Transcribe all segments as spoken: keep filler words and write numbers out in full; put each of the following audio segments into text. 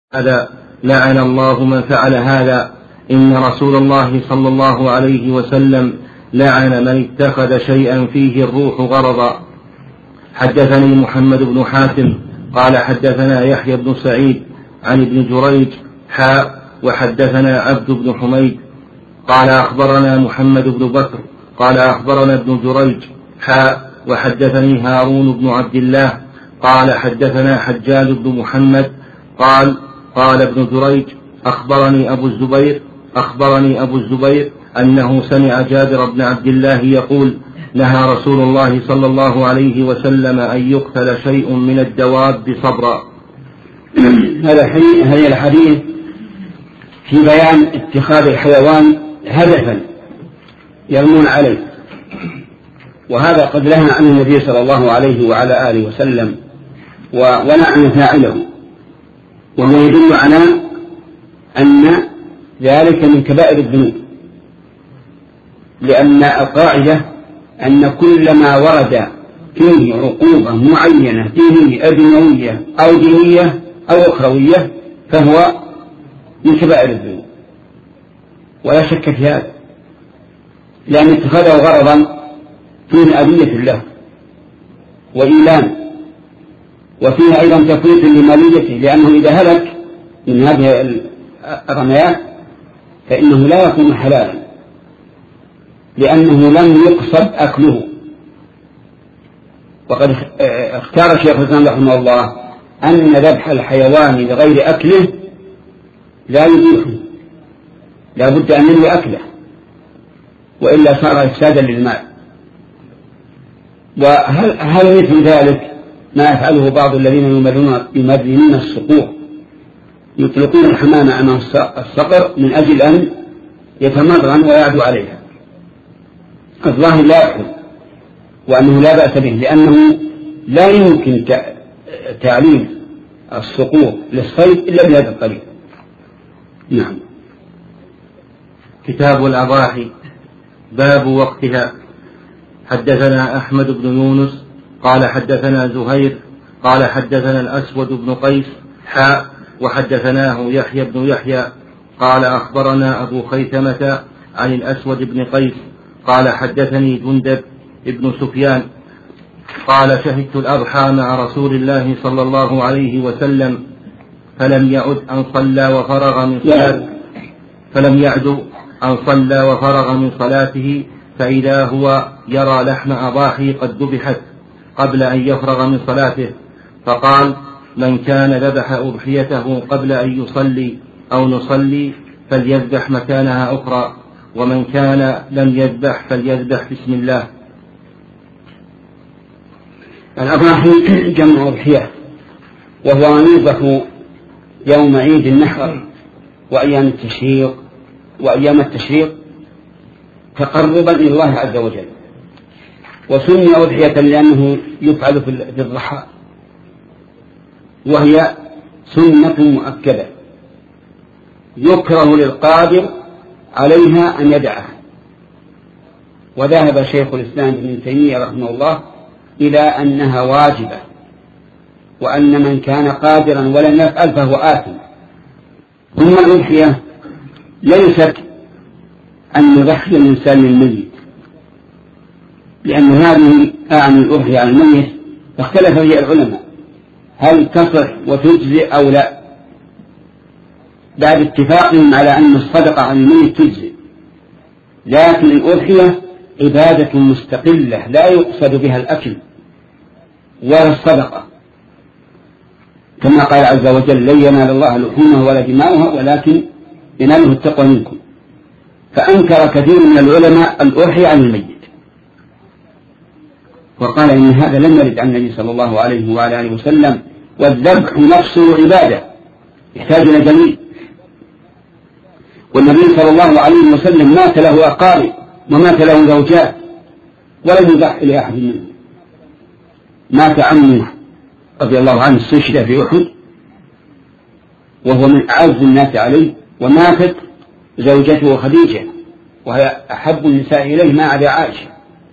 هذا لعن الله من فعل هذا. إن رسول الله صلى الله عليه وسلم لعن من اتخذ شيئا فيه الروح غرضا. حدثني محمد بن حاتم قال حدثنا يحيى بن سعيد عن ابن جريج حاء وحدثنا عبد بن حميد قال أخبرنا محمد بن بكر قال أخبرنا ابن جريج حاء وحدثني هارون بن عبد الله قال حدثنا حجاج بن محمد قال قال ابن جريج أخبرني أبو الزبير أخبرني أبو الزبير أنه سمع جابر بن عبد الله يقول نهى رسول الله صلى الله عليه وسلم أن يقتل شيء من الدواب صبرا. هذا الحديث في بيان اتخاذ الحيوان هدفا يرمون عليه، وهذا قد نهى عن النبي صلى الله عليه وعلى آله وسلم ولعن فاعله، وهو يدل على أن ذلك من كبائر الذنوب، لأن القاعدة أن كل ما ورد فيه عقوبة معينة دينية دنيوية أو دينية أو أخروية فهو من كبائر الذنوب ولا شك في هذا، لأن اتخاذه غرضا فيه أذية له وإيلام، وفيه أيضا تفويت لماليته، لأنه إذا هلك من هذه الرميات فإنه لا يكون حلالا، لأنه لم يقصد أكله. وقد اختار شيخ الإسلام رحمه الله أن ذبح الحيوان لغير أكله لا يبيحه، لا بد أن ينوي أكله، وإلا صار إفسادا للمال. وهل هل مثل ذلك ما يفعله بعض الذين يمرنون الصقور، يطلقون الحمامة أمام الصقر من أجل أن يتمرن ويعدو عليها؟ الظاهر لا يأكل، وأنه لا بأس به، لأنه لا يمكن تعليم الصقور للصيد إلا بهذا الطريق. نعم. كتاب الأضاحي باب وقتها. حدثنا أحمد بن يونس قال حدثنا زهير قال حدثنا الأسود بن قيس حاء وحدثناه يحيى بن يحيى قال أخبرنا أبو خيثمة عن الأسود بن قيس قال حدثني جندب ابن سفيان قال شهدت الأضحى مع رسول الله صلى الله عليه وسلم فلم يعد أن صلى وفرغ من صلاته فلم يعد أن صلى وفرغ من صلاته فإذا هو يرى لحم أضاحي قد ذبحت قبل أن يفرغ من صلاته، فقال من كان ذبح أضحيته قبل أن يصلي أو نصلي فليذبح مكانها أخرى، ومن كان لم يذبح فليذبح بسم الله. الأضاحي جمع أضحية، وهو يذبح يوم عيد النحر وأيام التشريق وأيام التشريق تقربا إلى الله عز وجل، وسمي أضحية لأنه يفعل في الضحى، وهي سنة مؤكدة يكره للقادر عليها أن يدعها. وذهب شيخ الإسلام ابن تيمية رحمه الله إلى أنها واجبة، وأن من كان قادرا ولم يفعل فهو آثم. ثم الأضحية ليست أن يضحي الإنسان للميت، لأن هذه أعني الأضحية على الميت اختلف فيها العلماء هل تصح وتجزئ أو لا، بعد اتفاقهم على أن الصدقة عن الميت تجزئ، لكن الأضحية عبادة مستقلة لا يقصد بها الأكل ولا الصدقة، كما قال عز وجل لن ينال الله لحومها ولا دماؤها ولكن يناله التقوى منكم. فأنكر كثير من العلماء الأضحية عن الميت، وقال إن هذا لم يرد عن النبي صلى الله عليه وعلى آله وسلم، والذبح نفسه عبادة يحتاج إلى دليل، والنبي صلى الله عليه وسلم مات له أقارب ومات له زوجات ولم يضحي لأحد منهم. مات عمه رضي الله عنه استشهد في أحد وهو من أعز الناس عليه، وماتت زوجته خديجة وهي أحب النساء إليه ما عدا عائشة،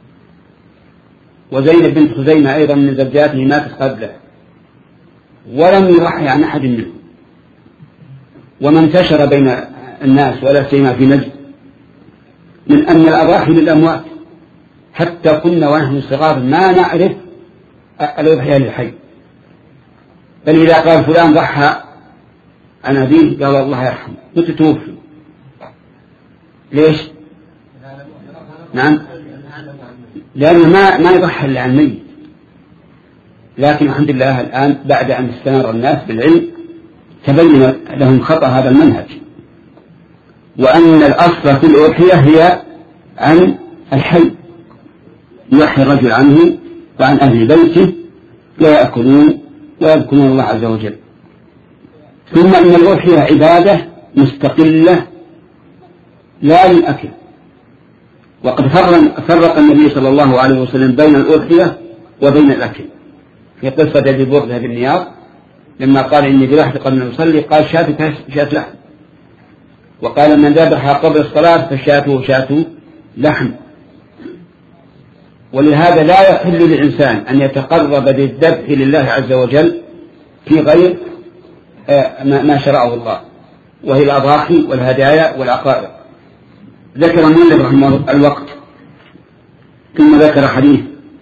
وزينب بنت خزيمة أيضا من زوجاته ماتت قبله، ولم يضحي عن أحد منهم. وما انتشر بين الناس ولا سيما في نجد من أن الأضاحي للأموات، حتى كنا ونحن صغار ما نعرف الأضحية للحي، بل إذا قال فلان ضحى عن أبيه قال الله يرحمه متى توفي. ليش؟ نعم، لأنه ما ما يضحى إلا عن الميت. لكن الحمد لله الآن بعد أن استنار الناس بالعلم تبين لهم خطأ هذا المنهج، وأن الأصل في الأضحية هي عن الحي، يحيي الرجل عنه وعن أهل بيته ويأكلون ويذكرون الله عز وجل. ثم إن الأضحية عبادة مستقلة لا للأكل، وقد فرق النبي صلى الله عليه وسلم بين الأضحية وبين الأكل في قصة أبي بردة بن نياط لما قال إني ذبحت قبل أن أصلي قال شاة شاة لحم، وقال من ذبح قبل الصلاة فشاته شاة لحم. ولهذا لا يحل للإنسان أن يتقرب بالذبح لله عز وجل في غير ما شرعه الله، وهي الأضاحي والهدايا والعقائق. ذكر المؤلف رحمه الله الوقت، ثم ذكر حديث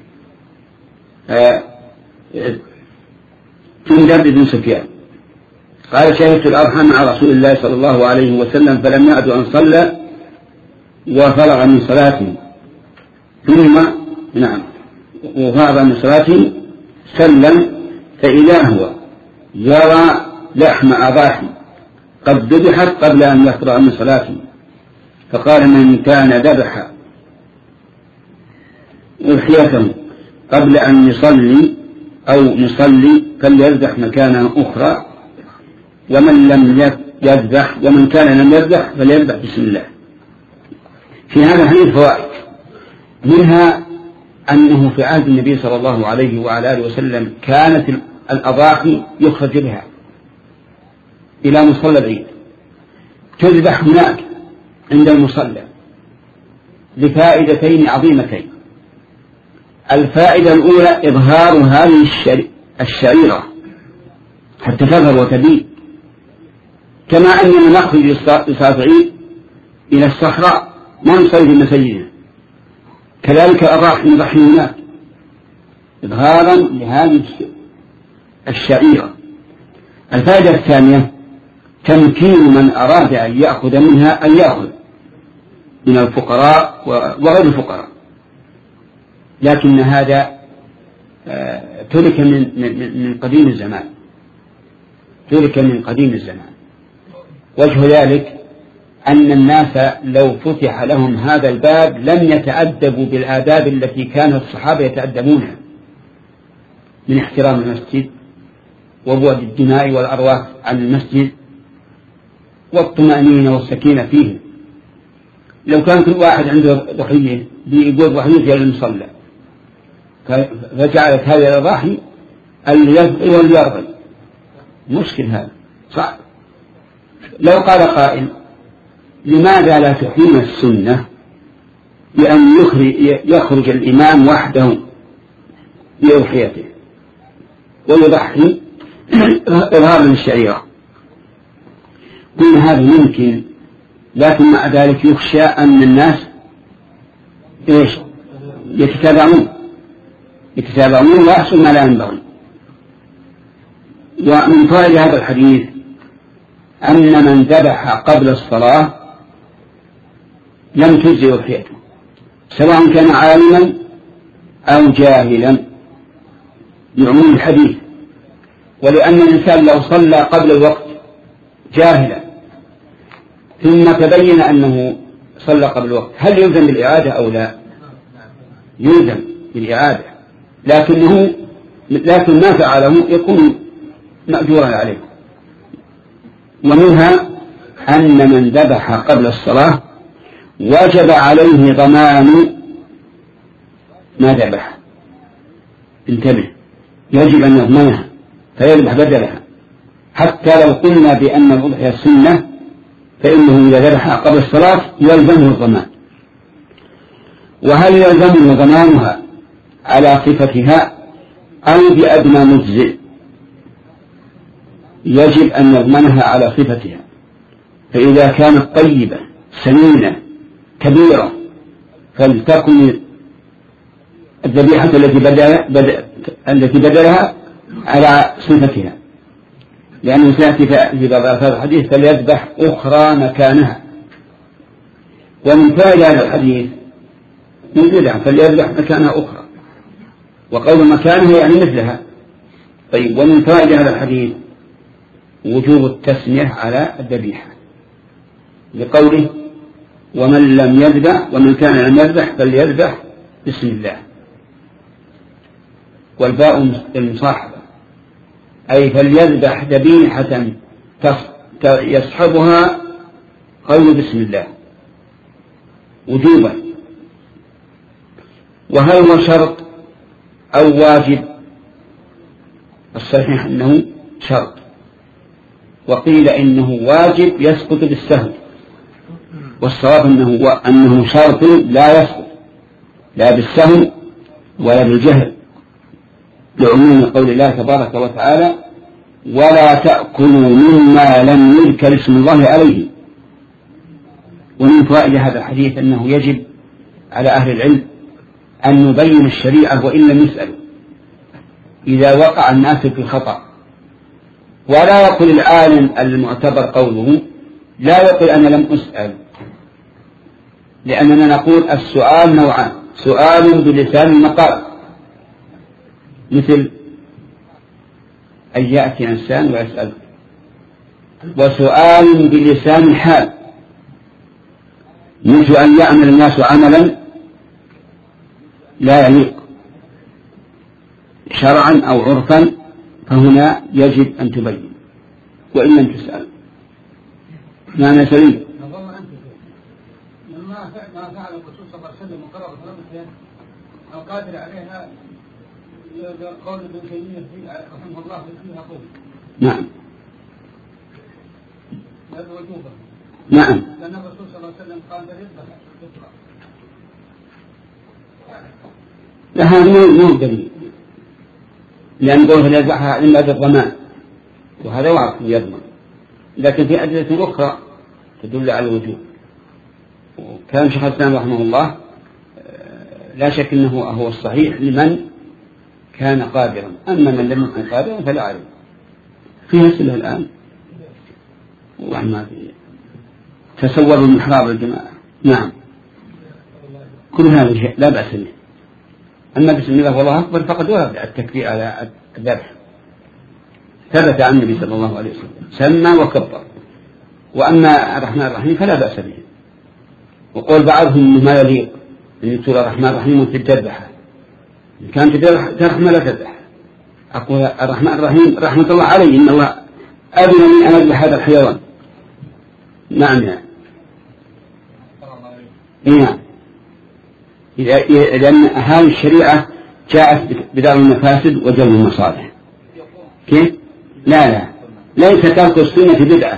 جندب بن سفيان قال شهدت الأضحى مع رسول الله صلى الله عليه وسلم فلم يعد أن صلى وفرغ من صلاته ثم نعم وفرغ من صلاته سلم فإذا هو يرى لحم أضاحي قد ذبحت قبل أن يفرغ من صلاته، فقال من كان ذبح أضحيته قبل أن يصلي أو يصلي فليذبح مكانا أخرى، ومن لم يذبح ومن كان لم يذبح فليذبح بسم الله. في هذا الحديث فوائد، منها أنه في عهد النبي صلى الله عليه وعلى آله وسلم كانت الأضاحي يخرج بها إلى مصلى العيد تذبح هناك عند المصلى لفائدتين عظيمتين. الفائدة الأولى إظهار هذه الشعيرة حتى تظهر وتبين، كما أننا نخرج لصلاة العيد إلى الصحراء ما نصلي في مساجدنا، كذلك الأضاحي نضحي هناك إظهارا لهذه الشعيرة. الفائدة الثانية تمكين من أراد أن يأخذ منها أن يأخذ من الفقراء وغير الفقراء، لكن هذا ترك من من قديم الزمان، ترك من قديم الزمان. وجه ذلك أن الناس لو فتح لهم هذا الباب لم يتأدبوا بالآداب التي كان الصحابة يتأدبونها من احترام المسجد وبعد الدماء والأرواح عن المسجد والطمأنينة والسكينة فيه. لو كان كل واحد عنده ضحية بيقول ضحية للمصلى فجعلت هذه الأضاحي اللي يبقي واللي يرضي، مشكل هذا صعب. لو قال قائل لماذا لا تحيين السنة بأن يخرج, يخرج الإمام وحده بأضحيته ويضحي إظهارا للشعيرة؟ قلنا هذا ممكن، لكن مع ذلك يخشى أن الناس إيش يتتابعون يتتابعون ويحصل ما لا ينبغي. ومن فائدة هذا الحديث أن من ذبح قبل الصلاة لم تجزي أضحيته سواء كان عالما أو جاهلا لعموم الحديث، ولأن الإنسان لو صلى قبل الوقت جاهلا ثم تبين أنه صلى قبل الوقت هل يلزم بالإعادة أو لا؟ يلزم بالإعادة، لكنه لكن ما فعله يكون مأجورا عليه. ومنها أن من ذبح قبل الصلاة وجب عليه ضمان ما ذبح، انتبه، يجب أن يضمنها فيذبح بدلها، حتى لو قلنا بأن الأضحية سنة فإنه إذا ذبح قبل الصلاة يلزمه الضمان. وهل يلزمه ضمانها على صفتها أو بأدنى مجزئ؟ يجب أن يضمنها على صفتها، فإذا كانت طيبة سمينة كبيرة فلتكن الذبيحة التي بدأ بدأ التي بدلها على صفتها، لأنه سيأتي في بعض ألفاظ الحديث فليذبح أخرى مكانها. ومن فائدة هذا الحديث مثلها فليذبح مكانها أخرى، وقول مكانها يعني مثلها. طيب، ومن فائدة هذا الحديث وجوب التسمية على الذبيحة لقوله ومن لم يذبح ومن كان لم يذبح فليذبح بسم الله، والباء المصاحبة أي فليذبح ذبيحة يصحبها قول بسم الله وجوبا. وهل هو شرط أو واجب؟ الصحيح أنه شرط، وقيل إنه واجب يسقط بالسهو، والصواب أنه, أنه شرط لا يسقط لا بالسهو ولا بالجهل، لعموم قول الله تبارك وتعالى ولا تأكلوا مما لم يذكر اسم الله عليه. ومن فوائد هذا الحديث أنه يجب على أهل العلم أن نبين الشريعة وإن لم يسألوا إذا وقع الناس في خطأ، ولا يقول العالم المعتبر قوله لا يقول أنا لم أسأل، لأننا نقول السؤال نوعان: سؤال بلسان المقال مثل أن يأتي إنسان ويسأل، وسؤال بلسان الحال مثل أن يعمل الناس عملا لا يليق شرعا أو عرفا، فهنا يجب أن تبين وإن لم تسأل. معنى سليم ما فعل الرسول صلى الله عليه وسلم وقرأ فرض أو قادر عليها قول ابن تيمية رحمه الله فيها قول. نعم هذا وجوبه. نعم، لأن الرسول صلى الله عليه وسلم قال يذبح يطلع. لا، هذا مو دليل، لأن قوله يذبحها إما بالضمان وهذا واضح يضمن، لكن في أدلة أخرى تدل على الوجوب. وكان شيخ الإسلام رحمه الله لا شك أنه هو الصحيح لمن كان قادرا، أما من لم يكن قادرا فلا عليه. فيها سلة الآن وما في تصوروا المحراب الجماعة. نعم، كل هذا شيء لا بأس به. أما بسم الله والله أكبر فقد ورد التكبير على الذبح، ثبت عن النبي صلى الله عليه وسلم سمى وكبر. وأما الرحمن الرحيم فلا بأس به. وقول بعضهم ما يليق أن يقول الرحمن الرحيم وفي الذبحة، إن كانت ترحمة لا تذبح. أقول الرحمن الرحيم رحمة الله عليه، إن الله أذن لي أن أذبح هذا الحيوان. نعم يعني. نعم، لأن هذه الشريعة جاءت بدار المفاسد وجلب المصالح. كيف؟ لا لا ليس ترك السنة بدعة،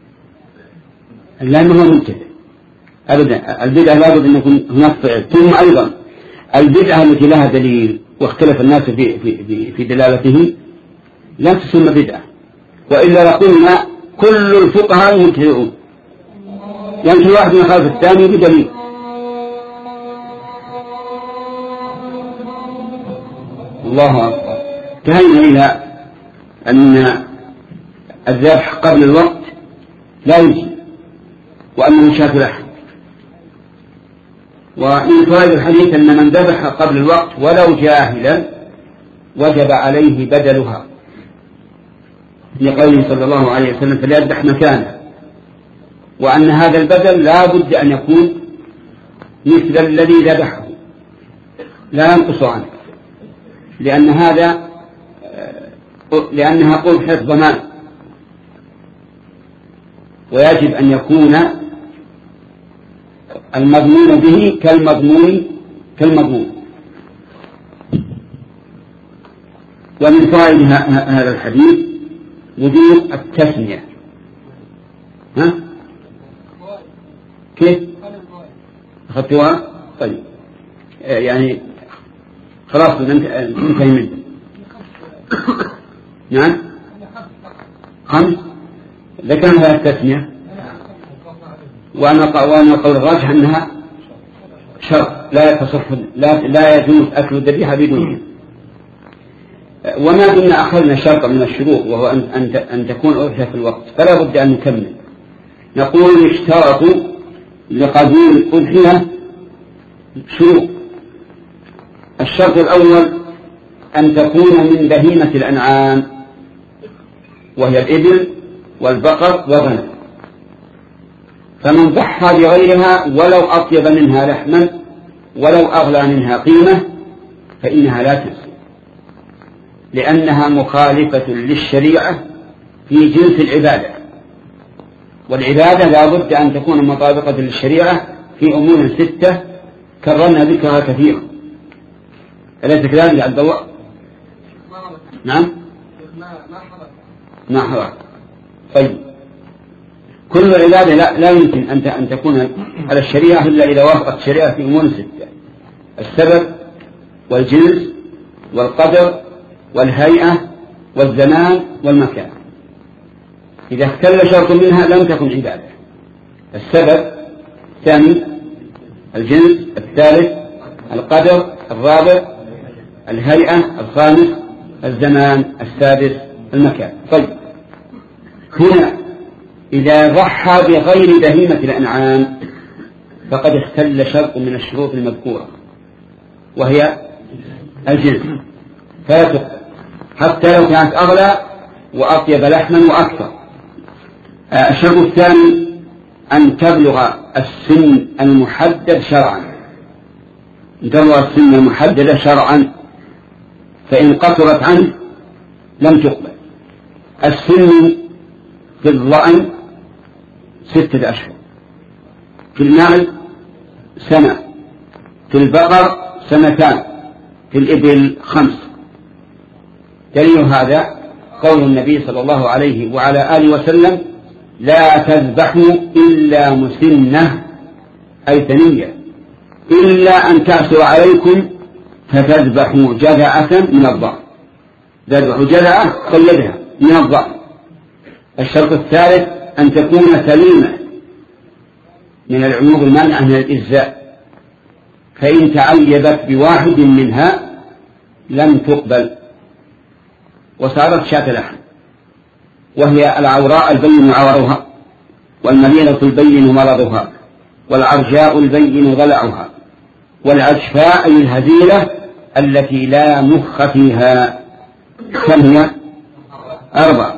لا ما هو منتبه أبدا. البدعة لابد أن يكون هناك فعل. ثم أيضا البدعة التي لها دليل واختلف الناس في, في, في دلالته لا تسمى بدعة، وإلا لقلنا كل الفقهاء مبتدعون، يعني كل واحد يخالف الثاني بدليل. الله أكبر. انتهينا إلى أن الذبح قبل الوقت لا يجي، وأنه شاة لحم. ومن فوائد الحديث أن من ذبح قبل الوقت ولو جاهلا وجب عليه بدلها، لقوله صلى الله عليه وسلم فليذبح مكانه، وأن هذا البدل لا بد أن يكون مثل الذي ذبحه لا ينقص عنه، لأن هذا لأنها قبحة ضمان، ويجب أن يكون المضمون به كالمضمون كالمضمون. ومن فوائد هذا الحديث وجوب التسمية. ها؟ كيف؟ أخذتها؟ طيب يعني خلاص ننتهي منه. نعم، خمس ذكرنا التسمية. وأنا وأنا قول الراجح أنها شرط لا تصح لا لا يجوز أكل الذبيحة بدونها. وما دمنا أخذنا شرطا من الشروط وهو أن أن أن تكون أضحية في الوقت فلا بد أن نكمل. نقول اشترطوا لقبول الأضحية شروط. الشرط الأول أن تكون من بهيمة الأنعام وهي الإبل والبقر والغنم، فمن ضحى بغيرها ولو أطيب منها لحما ولو أغلى منها قيمة فإنها لا تجزي، لأنها مخالفة للشريعة في جنس العبادة، والعبادة لا بد أن تكون مطابقة للشريعة في أمور ستة كررنا ذكرها كثيرا. أليس كذلك يا عبد الله؟ نعم ما حرام. طيب كل العبادة لا, لا يمكن أن أن تكون على الشريعة إلا إذا وافقت الشريعة في أمور ستة: السبب والجنس والقدر والهيئة والزمان والمكان. إذا اختل شرط منها لم تكن عبادة. السبب الثاني، الجنس الثالث، القدر الرابع، الهيئة الخامس، الزمان السادس، المكان. طيب هنا إذا ضحى بغير بهيمة الأنعام فقد اختل شرط من الشروط المذكورة وهي الجنس، فلا تقبل حتى لو كانت أغلى وأطيب لحما وأكثر. الشرط الثاني أن تبلغ السن المحدد شرعا، تبلغ السن المحدد شرعا، فإن قصرت عنه لم تقبل. السن في الضأن ستة أشهر، في المعز سنة، في البقر سنتان، في الإبل خمس. دليل هذا قول النبي صلى الله عليه وعلى آله وسلم: لا تذبحوا إلا مسنة أي ثنية، إلا أن تعسر عليكم فتذبحوا جذعة من الضأن. تذبحوا جذعة قيدها من الضأن. الشرط الثالث أن تكون سليمة من العيوب المانعة من الإجزاء، فإن تعيبت بواحد منها لم تقبل وصارت شاة لحم، وهي العوراء البين عورها، والمريضة البين مرضها، والعرجاء البين ضلعها، والعجفاء أي الهزيلة التي لا مخ فيها. كم هي؟ أربع،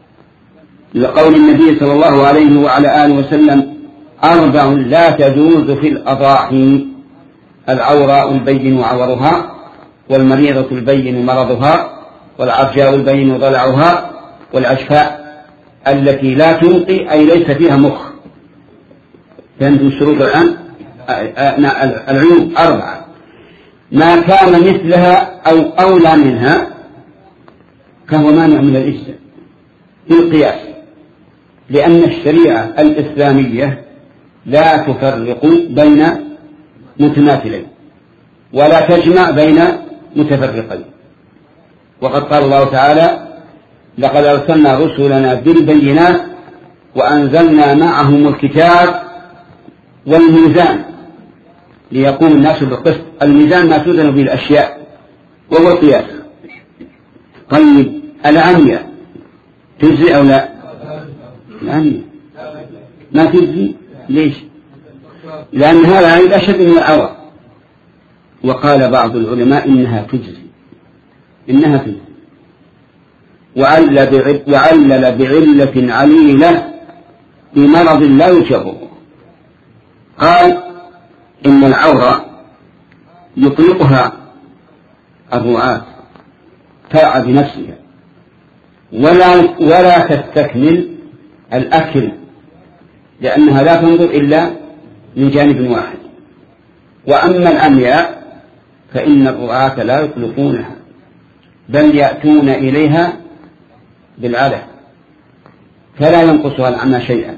لقول النبي صلى الله عليه وعلى آله وسلم: أربع لا تجوز في الأضاحي: العوراء البين عورها، والمريضة البين مرضها، والعرجاء البين ضلعها، والعجفاء التي لا تنقي أي ليس فيها مخ. فهمتم الشروط الآن؟ العيوب أربعة: ما كان مثلها أو أولى منها فهو مانع من الإجزاء بالقياس، لأن الشريعة الإسلامية لا تفرق بين متماثلين ولا تجمع بين متفرقين. وقد قال الله تعالى: لقد أرسلنا رسلنا بالبينات وأنزلنا معهم الكتاب والميزان ليقوم الناس بالقسط. الميزان ما توزن به الأشياء وهو القياس. طيب العمية تجزي أو لا؟ العمية ما تجزي. ليش؟ لأن هذا عيب أشد من العورة. وقال بعض العلماء إنها تجزي، إنها تجزي، وعلل بعلة عليلة بمرض لا يشبه. قال إن العورة يطلقها الرعاة ترعى بنفسها ولا, ولا تستكمل الأكل، لأنها لا تنظر إلا من جانب واحد. وأما الأمياء فإن الرعاة لا يطلقونها بل يأتون إليها بالعلة فلا ينقصها العمى شيئا.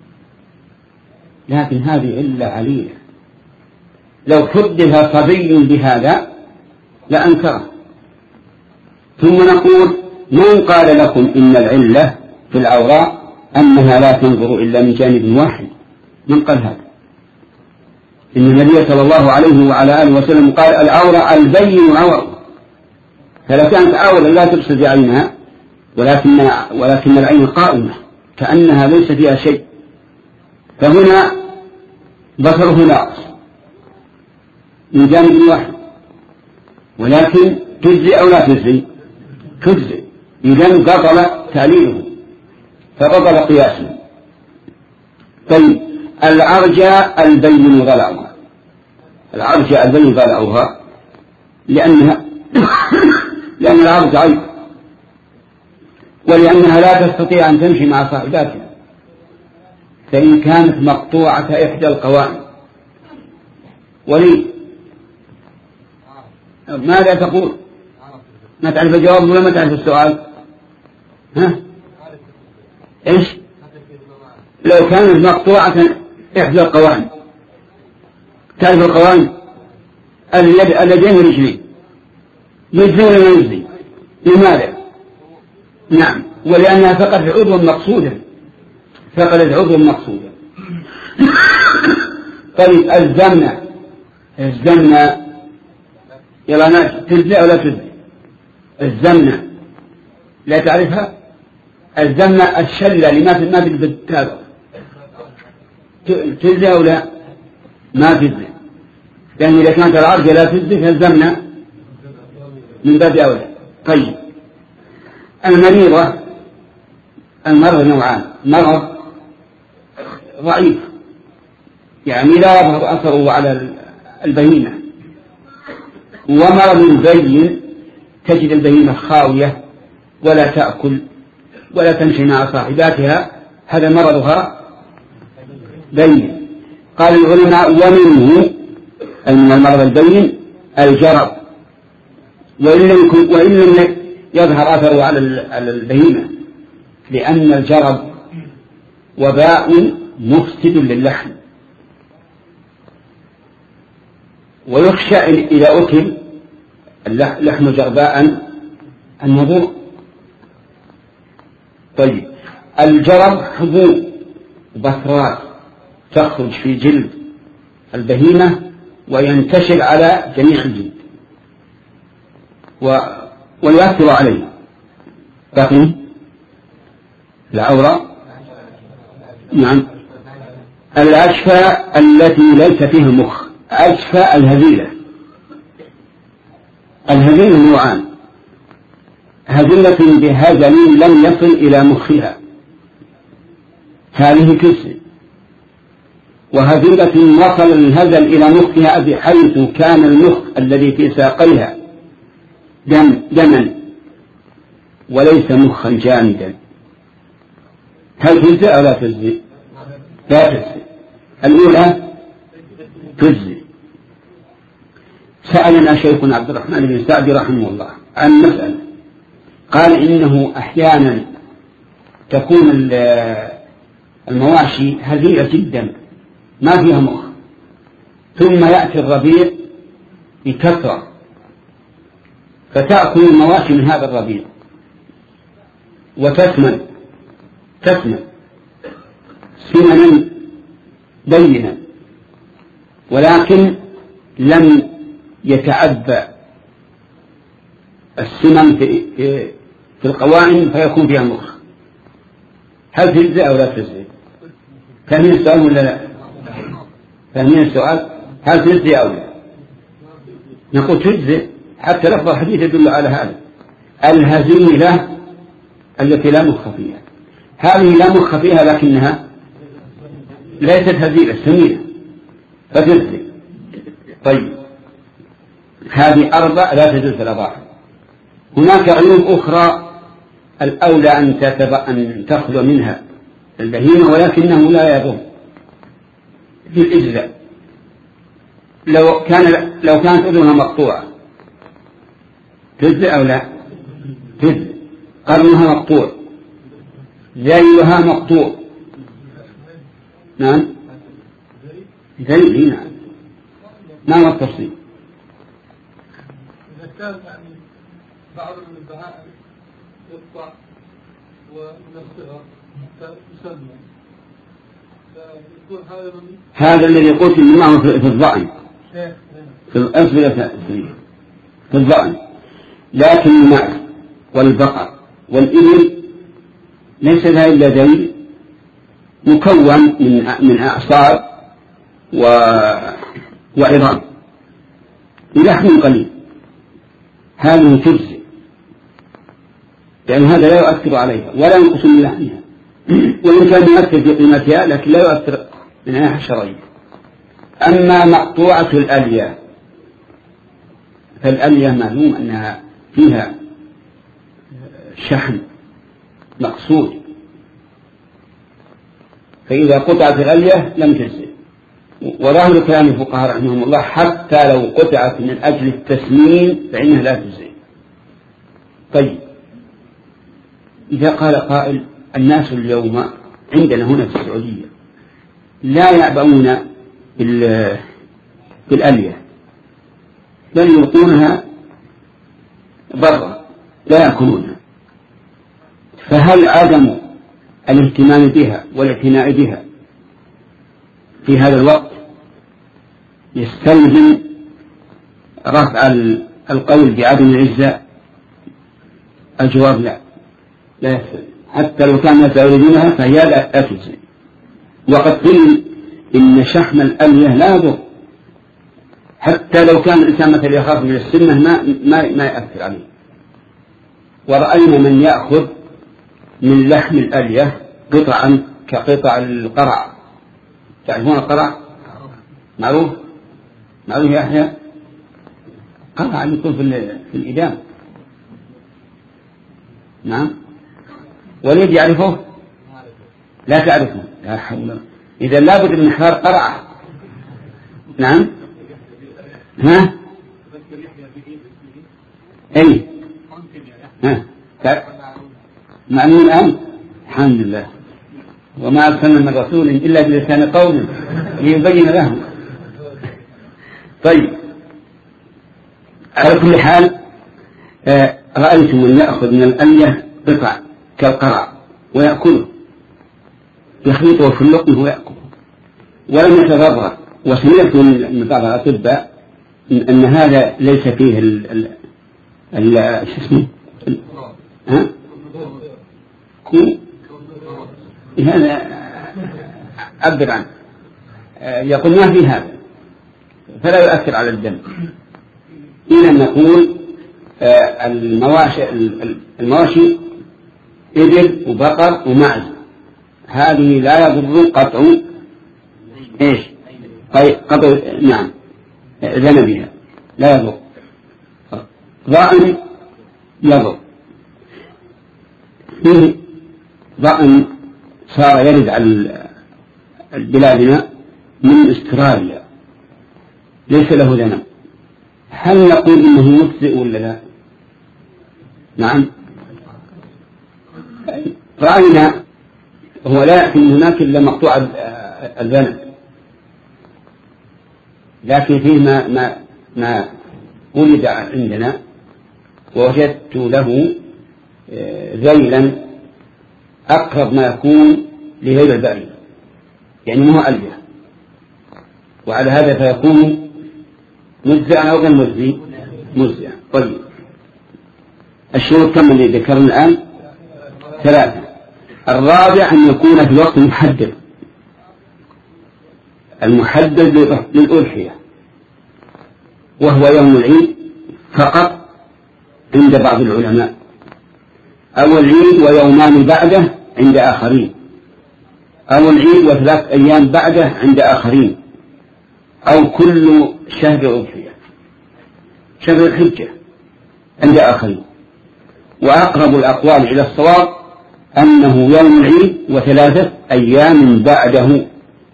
لكن هذه إلا عليلة، لو حدث صبي بهذا لأنكره. ثم نقول: من قال لكم إن العلة في العوراء أنها لا تنظر إلا من جانب واحد؟ ينقل هذا. إن النبي صلى الله عليه وعلى آله وسلم قال العورة البين عورة، فلو كانت عورة لا تبصر بعينها ولكن, ولكن العين قائمة كأنها ليس فيها شيء، فهنا بصره ناقص من جانب واحد، ولكن تجزي أو لا تجزي؟ تجزي، إذن بطل تعليله فبطل قياسه. طيب العرجاء البين ضلعها، العرجاء البين ضلعها لأنها لأن العرج عيب، ولأنها لا تستطيع أن تمشي مع صاحباتها، فإن كانت مقطوعة إحدى القوائم. ولي ماذا تقول؟ ما تعرف الجواب ولا ما تعرف السؤال؟ ها؟ إيش؟ لو كانت مقطوعة إحدى القوائم، تعرف القوائم؟ اليد اليدين والرجلين يجزي ولا ما يجزي؟ لماذا؟ نعم، ولأنها فقدت عضوا مقصودا، فقدت عضوا مقصودا. طيب الزمنة، الزمنة يلا ناس تجزي أو لا تجزي؟ الزمنة لا تعرفها؟ الزمنة الشلة اللي ما ما بالتابع تجزي أو لا؟ ما تجزي، لأن إذا كانت العرجة لا تجزي فالزمنة من باب أولى. طيب المريضة، المرض نوعان، مرض ضعيف يعني لا يظهر أثره على البهيمة، ومرض بين تجد البهيمة خاوية ولا تأكل ولا تمشي مع صاحباتها، هذا مرضها بين. قال العلماء ومنه أي من المرض البين الجرب، وإن لم يكن وإن لم يظهر أثره على البهيمة، لأن الجرب وباء مفسد للحم، ويخشى إذا أكل اللحم جرباء النضوء. طيب الجرب حبوب بثرات تخرج في جلد البهيمة وينتشر على جميع الجلد و... ويؤثر عليه. بقي العورة، نعم، الأشفى التي ليس فيها مخ، أشفى الهزيلة. الهزيلة نوعان، هزيلة بهزل لم يصل إلى مخها، هذه كسر، وهزيلة وصل الهزل إلى مخها بحيث كان المخ الذي في ساقيها دم دما وليس مخا جامدا. هل تجزي أو لا تجزي؟ لا تجزي. الأولى تجزي. سألنا شيخنا عبد الرحمن بن سعد رحمه الله عن مسألة، قال إنه أحيانا تكون المواشي هزيلة جدا ما فيها مخ، ثم يأتي الربيع بكثرة فتأكل المواشي من هذا الربيع وتسمن تسمن سمنا بينا، ولكن لم يتعبى السمن في, في, في القوائم فيكون فيها مخ. هل تجزي أو لا تجزي؟ فاهمين السؤال ولا لا؟ فاهمين السؤال؟ هل تجزي أو لا؟ نقول تجزي، حتى لفظ الحديث يدل على هذا. الهزيلة التي لا مخ فيها، هذه لا مخ فيها لكنها ليست هزيلة سمينة فتجزي. طيب هذه أربع لا تجوز الأضاحي. هناك عيوب أخرى الأولى أن أن تخلو منها البهيمة ولكنه لا يضر في الإجزاء. لو كان لو كانت أذنها مقطوعة تجزي أو لا تجزي، قرنها مقطوع، ذيلها مقطوع، نعم ذيل، نعم، ما هو التفصيل؟ إذا كان يعني بعض البهائم يقطع ومن الصغر حتى يسمى، هذا الذي قلت معه في الظأن، في الأسفل في الظأن، لكن المعز والبقر والإبل ليس لها إلا دليل مكون من من أعصاب وعظام ولحم قليل، هذه تجزي، لأن هذا لا يؤثر عليها ولا ينقص من لحمها، وإن كان يؤثر في قيمتها لكن لا يؤثر من ناحية الشرعية. أما مقطوعة الألية فالألية معلوم أنها فيها شحم مقصود، فإذا قطعت الألية لم تجزئ. وظاهر كلام الفقهاء رحمهم الله حتى لو قطعت من أجل التسمين فإنها لا تجزئ. طيب، إذا قال قائل الناس اليوم عندنا هنا في السعودية لا يعبؤون بالألية بل يلقونها برا لا يأكلونها، فهل عدم الاهتمام بها والاعتناء بها في هذا الوقت يستلزم رفع القول بعدم العزة؟ الجواب لا، لا يستلزم، حتى لو كان الناس يريدونها فهي لا تجزي. وقد قيل إن شحم الألية لا يضر، حتى لو كان الإنسان مثل يخاف من السنة ما ما ما يأثر عليه. ورأينا من يأخذ من لحم الألية قطعا كقطع القرع، تعرفون القرع؟ معروف؟ معروف يا أحيى؟ قرع يكون في الإدام. نعم. وليد يعرفه؟ لا تعرفه؟ لا حول ولا قوة. إذا لابد من إحضار قرع. نعم. ها؟ أي. ها؟ معلوم الآن؟ الحمد لله. وما أرسلنا من رسول إلا بلسان قوم ليبين لهم. طيب، على كل حال آه رأيتم من يأخذ من الألية قطع كالقرع ويأكله، يخلطه في اللقمة ويأكله ولم يتضرر. وسمعت من بعض الأطباء أن هذا ليس فيه ال ال ال شو اسمه ها كو هذا عبر عنه، يقول ما في هذا فلا يؤثر على الدم. إذا نقول المواشي المواشي إبل وبقر ومعز هذه لا يضر قطع إيش قطع نعم ذنبها لا يضر. ضأن يضر، فيه ضأن صار يرد على بلادنا من استراليا ليس له ذنب، هل نقول إنه مجزئ ولا لا؟ نعم. رأينا هو لا يأتي من هناك إلا مقطوع الذنب، لكن فيه ما, ما, ما ولد عندنا ووجدت له ذيلا أقرب ما يكون لذيل البعير، يعني ما هو ألبية، وعلى هذا فيكون مجزئا أو غير مجزئ مجزئا. طيب، الشروط كم اللي ذكرنا الآن؟ ثلاثة. الرابع أن يكون في وقت محدد، المحدد للأضحية، وهو يوم العيد فقط عند بعض العلماء، أو العيد ويومان بعده عند آخرين، أو العيد وثلاث أيام بعده عند آخرين، أو كل شهر أضحية شهر الحجة عند آخرين. وأقرب الأقوال إلى الصواب أنه يوم العيد وثلاثة أيام بعده،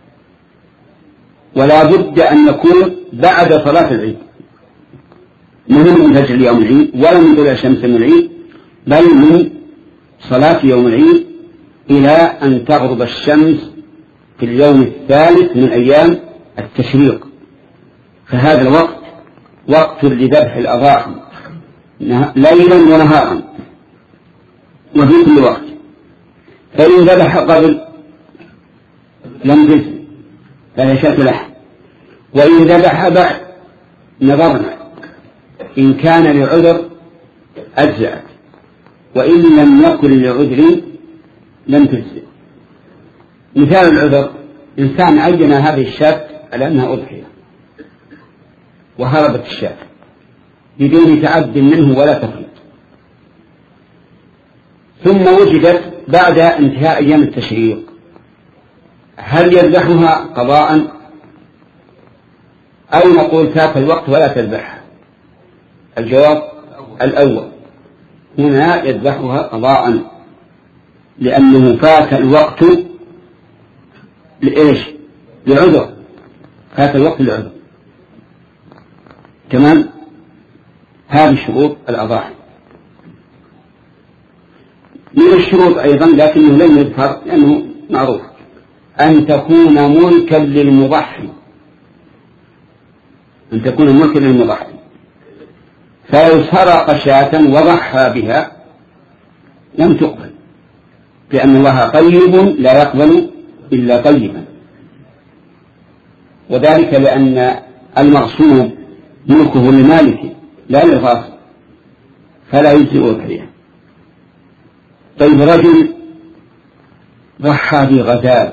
ولا بد أن يكون بعد صلاة العيد، من من فجر يوم العيد ولا من طلوع الشمس من العيد، بل من صلاة يوم العيد إلى أن تغرب الشمس في اليوم الثالث من أيام التشريق. فهذا الوقت وقت لذبح الأضاحي ليلا ونهارا وفي كل وقت. فإن ذبح قبل لم تجزئ فهي شاة لحم. وإن ذبح بعد نظرنا إن كان لعذر أجزأت، وإن لم يكن لعذر لم تجزئ. مثال العذر: إنسان عين هذه الشاة على أنها أضحية وهربت الشاة بدون تعد منه ولا تفريط، ثم وجدت بعد انتهاء أيام التشريق، هل يذبحها قضاء أو نقول فات الوقت ولا تذبحها؟ الجواب الأول، هنا يذبحها قضاء، لأنه فات الوقت لإيش؟ لعذر، فات الوقت لعذر. تمام؟ هذه شروط الأضاحي. من الشروط أيضا لكنه لم يذكر لأنه معروف أن تكون ملكا للمضحي، أن تكون ملكا للمضحي، فلو سرق شاة وضحى بها لم تقبل، لأن الله طيب لا يقبل إلا طيبا، وذلك لأن المغصوب ملكه لمالكه لا للغاصب فلا يجزئ أضحية. طيب رجل ضحى بغزال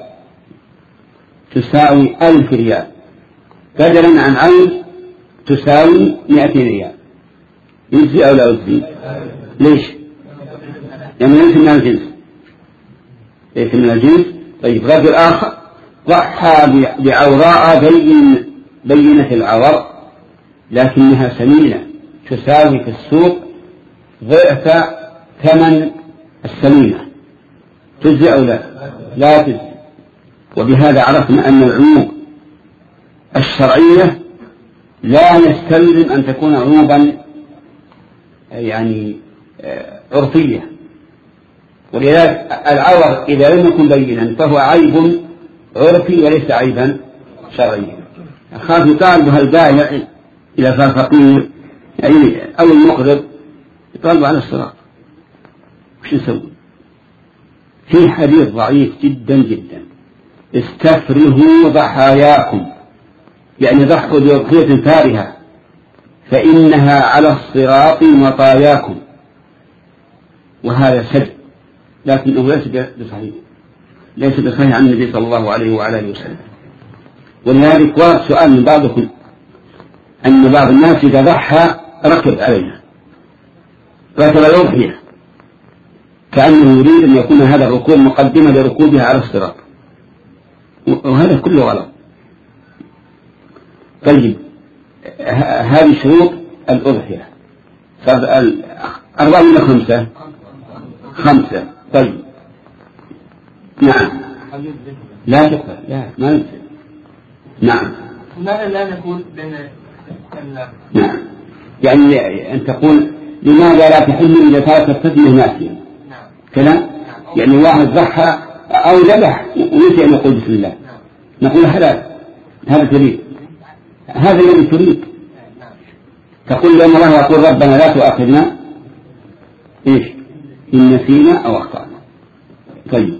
تساوي ألف ريال بدلا عن عين تساوي مئتين ريال، يجزي أو لا يجزي؟ ليش؟ لأنه يعني ليس من الجنس، ليس من الجنس. طيب رجل آخر ضحى بعوراء بين بينة العور لكنها سمينة تساوي في السوق ضعف ثمن السمينة، تجزي أو لا؟ لا تجزي. وبهذا عرفنا أن العيوب الشرعية لا نستلزم أن تكون عيوبا يعني عرفية، ولذلك العور إذا لم يكن بينا فهو عيب عرفي وليس عيبا شرعيا. أخاف يطالبها البائع إذا كان فقير يعني أو المقرض يطالب على الصراط، وش نسوي؟ في حديث ضعيف جدا جدا: استفرهوا ضحاياكم، يعني ضحوا بأضحية فارهة فإنها على الصراط مطاياكم. وهذا سد، لكنه ليس بصحيح، ليس بصحيح عن النبي صلى الله عليه وعلى اله وسلم. ولذلك ورد سؤال من بعضكم أن بعض الناس إذا ضحى ركب عليها، ركب الأضحية كأنه يريد أن يكون هذا الركوب مقدمة لركوبها على الصراط، وهذا كله غلط. طيب هذه شروط الأضحية أربعة من خمسة خمسة. طيب نعم لا تقبل، لا ما ننسى. نعم لماذا لا نقول بين نعم يعني أن تقول لماذا لا تحل إذا كانت التسمية ناسيا؟ كلام يعني واحد ضحى أو ذبح ونسي أن يقول بسم الله، نقول حلال، هذا تريد، هذا الذي تريد. تقول لأن الله يقول ربنا لا تؤاخذنا إيش إن نسينا أو أخطأنا. طيب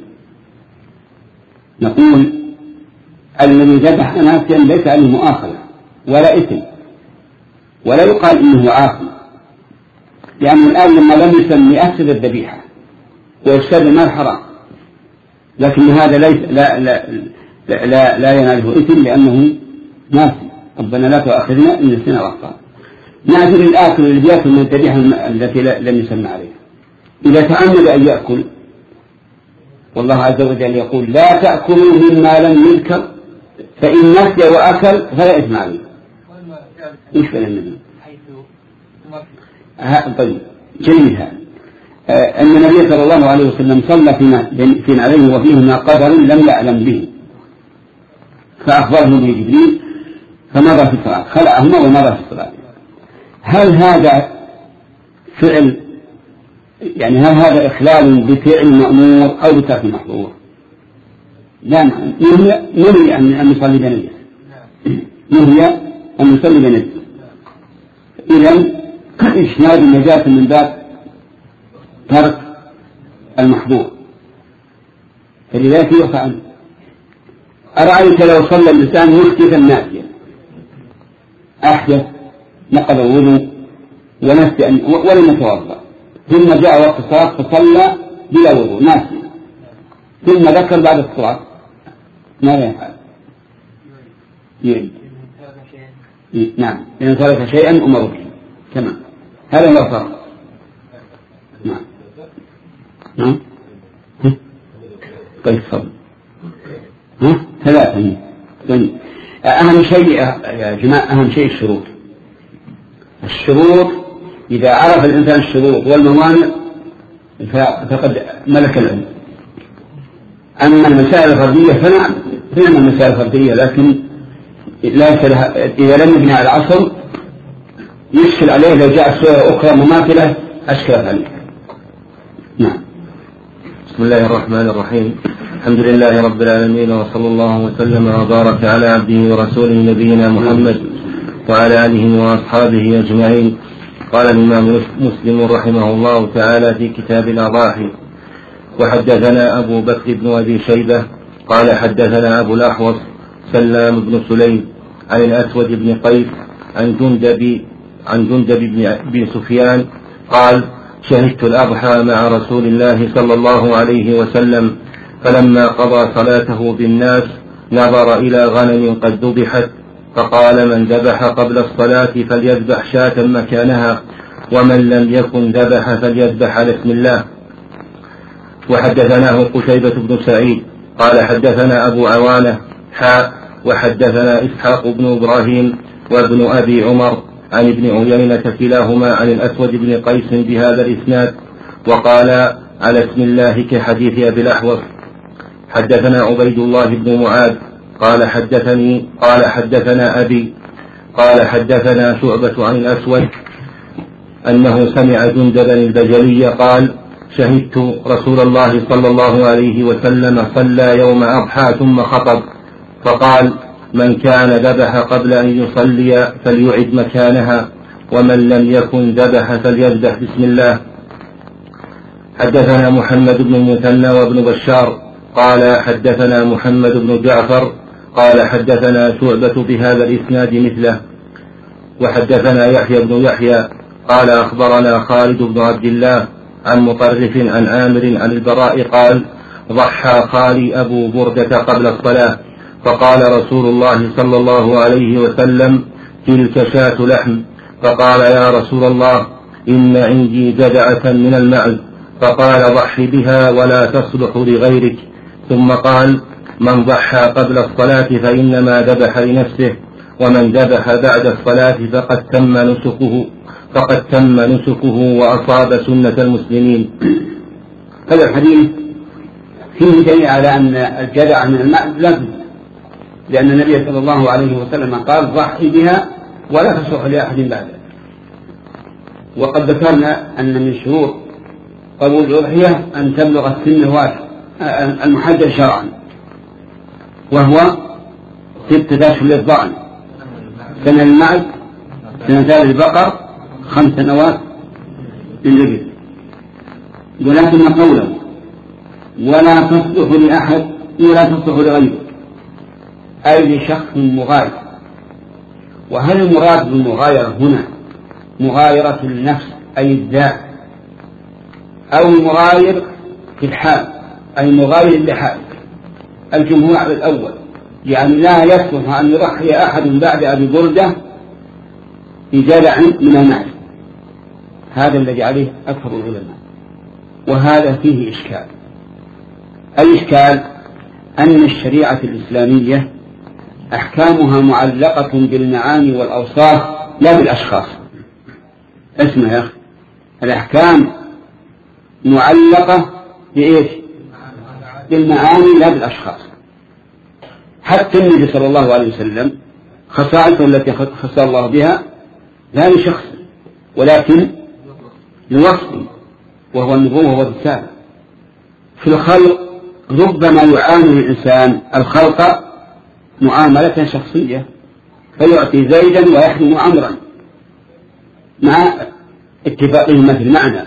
نقول الذي ذبح ناسيا ليس عليه مؤاخذة ولا إثم ولا يقال إنه عاصي، لأن الآن لما لم يسمي أفسد الذبيحة ويشتري المال حرام، لكن هذا ليس لا لا لا, لا, لا يناله إثم لأنه ناسي، ربنا لا تؤاخذنا إن نسينا أو أخطأنا. نعذر الآكل اللي بيأكل من الذبيحة التي لم يسمى عليها إذا تعمد أن يأكل، والله عز وجل يقول لا تأكلوا مما لم يذكر فإن نسي وأكل فلا إثم عليه. إيش فعل النبي؟ طيب جيد هذا. أن النبي صلى الله عليه وسلم صلى في عليه وفيهما قدر لم يعلم به فأخبره به جبريل فمضى في الصلاة، خلعهما ومضى في الصلاة. هل هذا فعل يعني هل هذا إخلال بفعل مأمور أو بترك محظور؟ لا، نهي أن نصلي بنجس، نهي أن نصلي بنجس. إذن إشناد النجاسة من باب ترك المحظور، فلذلك يرفع عنه. أرأيت لو صلى الإنسان محدثا ناسيا، أحدث نقض الوضوء ونسي ولم يتوضأ، ثم جاء وقت الصلاة فصلى بلا وضوء ناسيا، ثم ذكر بعد الصلاة، ماذا يفعل؟ نعم، إن ترك شيئا أمر به. تمام، هذا هو الفرق. نعم نعم طيب صبر. ها ثلاثة. أهم شيء يا جماعة، أهم شيء الشروط. الشروط إذا عرف الإنسان الشروط والموانع فقد ملك العلم. أما المسائل الفردية فنعم فنعم المسائل الفردية، لكن لا إذا لم يبني على العصر يشكل عليه لو جاء سورة أخرى مماثلة أشكلت عليه. نعم. بسم الله الرحمن الرحيم. الحمد لله رب العالمين، وصلى الله وسلم وبارك على عبده ورسوله نبينا محمد وعلى آله وأصحابه أجمعين. قال الإمام مسلم رحمه الله تعالى في كتاب الأضاحي: وحدثنا أبو بكر بن أبي شيبة قال حدثنا أبو الأحوص سلام بن سليم عن الأسود بن قيس عن جندب عن جندب بن سفيان قال: شهدت الأضحى مع رسول الله صلى الله عليه وسلم، فلما قضى صلاته بالناس نظر إلى غنم قد ذبحت، فقال: من ذبح قبل الصلاة فليذبح شاة مكانها، ومن لم يكن ذبح فليذبح على اسم الله. وحدثناه قتيبة بن سعيد قال حدثنا أبو عوانة حاء وحدثنا إسحاق بن إبراهيم وابن أبي عمر عن ابن عيينة كلاهما عن الأسود بن قيس بهذا الإسناد، وقال على اسم الله كحديث أبي الأحوص. حدثنا عبيد الله بن معاذ قال حدثني قال حدثنا أبي قال حدثنا شعبة عن الأسود أنه سمع جندبا البجلي قال: شهدت رسول الله صلى الله عليه وسلم صلى يوم أضحى ثم خطب، فقال: من كان ذبح قبل أن يصلي فليعد مكانها، ومن لم يكن ذبح فليذبح بسم الله. حدثنا محمد بن المثنى وابن بشار قال حدثنا محمد بن جعفر قال حدثنا شعبة بهذا الإسناد مثله. وحدثنا يحيى بن يحيى قال أخبرنا خالد بن عبد الله عن مطرف عن آمر عن البراء قال: ضحى خالي أبو بردة قبل الصلاة، فقال رسول الله صلى الله عليه وسلم: تلك شاة لحم. فقال: يا رسول الله، إن عندي جدعة من المعز. فقال: ضح بها ولا تصلح لغيرك. ثم قال: من ضحى قبل الصلاة فإنما ذبح لنفسه، ومن ذبح بعد الصلاة فقد تم نسكه فقد تم نسكه وأصاب سنة المسلمين. هذا الحديث فيه دليل على أن الجدع من المعز لازم، لأن النبي صلى الله عليه وسلم قال: ضحي بها ولا تصلح لأحد بعده. وقد ذكرنا أن من شروط قبول الأضحية أن تبلغ السن الواجب المحدد شرعا، وهو ستة أشهر للضأن، سنة للمعز، سنتان للبقر، خمس سنوات للإبل. ولكن قوله ولا تصلح لأحد ولا تصلح لغيره أي لشخص مغاير. وهل المراد بالمغايرة هنا مغايرة النفس أي الذات، أو المغاير في الحال أي مغاير لحال؟ الجمهور على الأول، يعني لا يصلح أن يضحي أحد بعد أبي بردة بجدع من المعز. هذا الذي عليه أكثر العلماء، وهذا فيه إشكال. الإشكال أن الشريعة الإسلامية أحكامها معلقة بالمعاني والأوصاف لا بالأشخاص. اسمع يا أخي، الأحكام معلقة بإيش؟ بالمعاني لا بالأشخاص. حتى النبي صلى الله عليه وسلم خصائصه التي خص الله بها لا لشخص ولكن لوصف، وهو النبوة والرسالة. في الخلق ربما يعامل الإنسان الخلق معاملة شخصية، فيعطي زيدا ويحرم عمرا مع اتفاقهما في المعنى،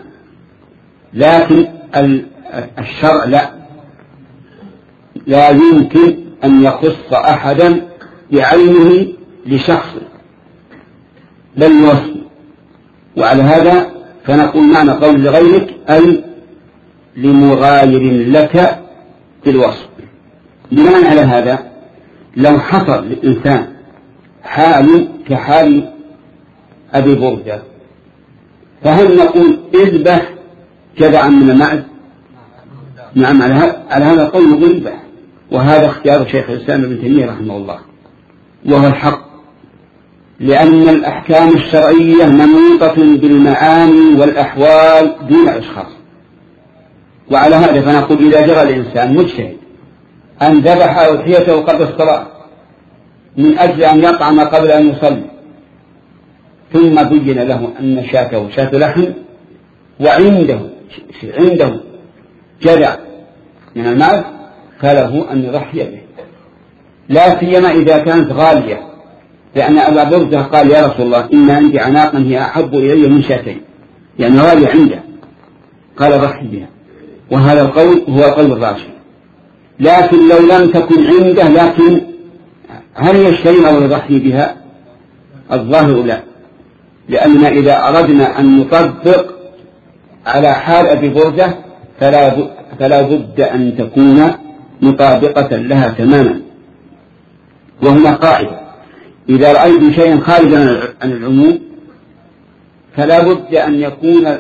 لكن الشرع لا لا يمكن أن يخص أحدا بعينه لشخص بل يوصي. وعلى هذا فنقول معنى قول لغيرك أي لمغاير لك بالوصف. بناء على هذا لو حصل للإنسان حال كحال أبي بردة فهل نقول اذبح جذعا من المعز؟ نعم، على هذا القول نقول اذبح، وهذا اختيار شيخ الإسلام ابن تيمية رحمه الله، وهو الحق، لأن الأحكام الشرعية منوطة بالمعاني والأحوال دون أشخاص. وعلى هذا فنقول إذا جرى الإنسان مجتهد أن ذبح أضحيته قبل الصلاة من أجل أن يطعم قبل أن يصلي، ثم بين له أن شاته شاة لحم وعنده عنده جذع من المال فله أن يضحي به، لا سيما إذا كانت غالية، لأن أبا بردة قال يا رسول الله إن عندي عناقا هي أحب إلي من شاتين، يعني غالية عنده، قال ضحي بها. وهذا القول هو القول الراشد. لكن لو لم تكن عنده لكن هل يشتري أو يضحي بها؟ الظاهر لا، لأننا إذا أردنا أن نطبق على حال أبي بردة فلا فلا بد أن تكون مطابقة لها تماما. وهنا قاعدة: إذا رأيت شيئا خارجا عن العموم فلا بد أن يكون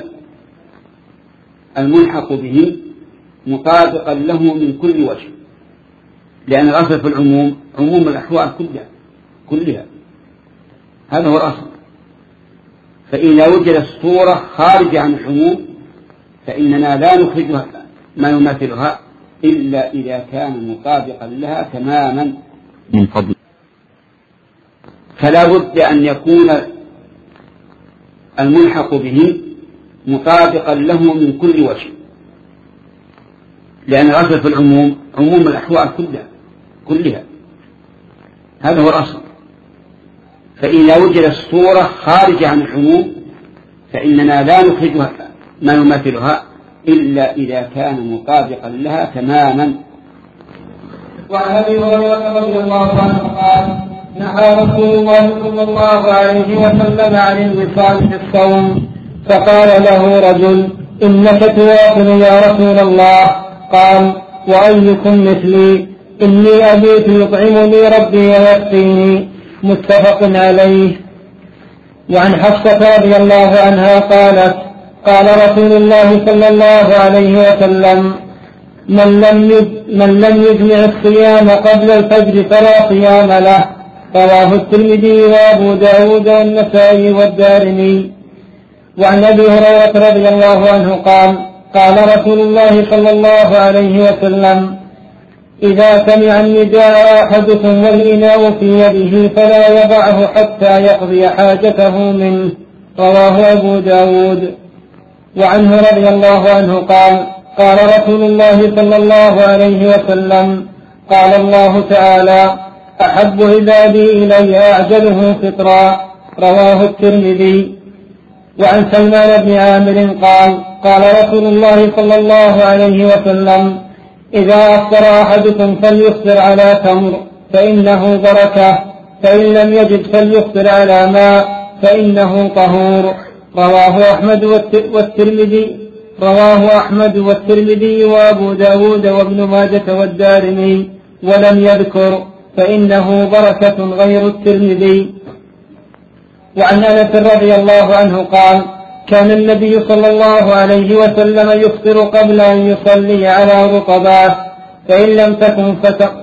الملحق به مطابقا له من كل وجه، لأن الأصل في العموم عموم الأحوال كلها كلها هذا هو الأصل. فإذا وجدت الصورة خارجة عن العموم فإننا لا نخرجها ما يماثلها إلا إذا كان مطابقا لها تماما من فضل. فلا بد أن يكون الملحق به مطابقا له من كل وجه، لأن الأصل في العموم عموم الأحوال كلها كلها هذا هو الأصل. فإذا وجدت الصورة خارجة عن العموم فإننا لا نخرجها ما يماثلها إلا إذا كان مطابقا لها تماما. وعن أبي هريرة رضي الله عنه قال: نهى رسول الله صلى الله عليه وسلم عن الوصال في الصوم، فقال له رجل: إنك تواصل يا رسول الله. قال: وأيكم مثلي؟ إني أبيت يطعمني ربي ويسقيني. متفق عليه. وعن حفصة رضي الله عنها قالت: قال رسول الله صلى الله عليه وسلم: من لم من لم يجمع الصيام قبل الفجر فلا صيام له. رواه الترمذي وأبو داود والنسائي والدارمي. وعن أبي هريرة رضي الله عنه قال: قال رسول الله صلى الله عليه وسلم: إذا سمع النداء أحدكم والإناء في يده فلا يضعه حتى يقضي حاجته منه. رواه أبو داود. وعنه رضي الله عنه قال: قال رسول الله صلى الله عليه وسلم: قال الله تعالى: أحب عبادي إلي أعجله فطرا. رواه الترمذي. وعن سلمان بن عامر قال: قال رسول الله صلى الله عليه وسلم: إذا أفطر أحدكم فليفطر على تمر فإنه بركة، فإن لم يجد فليفطر على ماء فإنه طهور. رواه أحمد والترمذي رواه أحمد والترمذي وأبو داود وابن ماجة والدارمي، ولم يذكر فإنه بركة غير الترمذي. وعن أنس رضي الله عنه قال: كان النبي صلى الله عليه وسلم يفطر قبل أن يصلي على رطبات، فإن لم تكن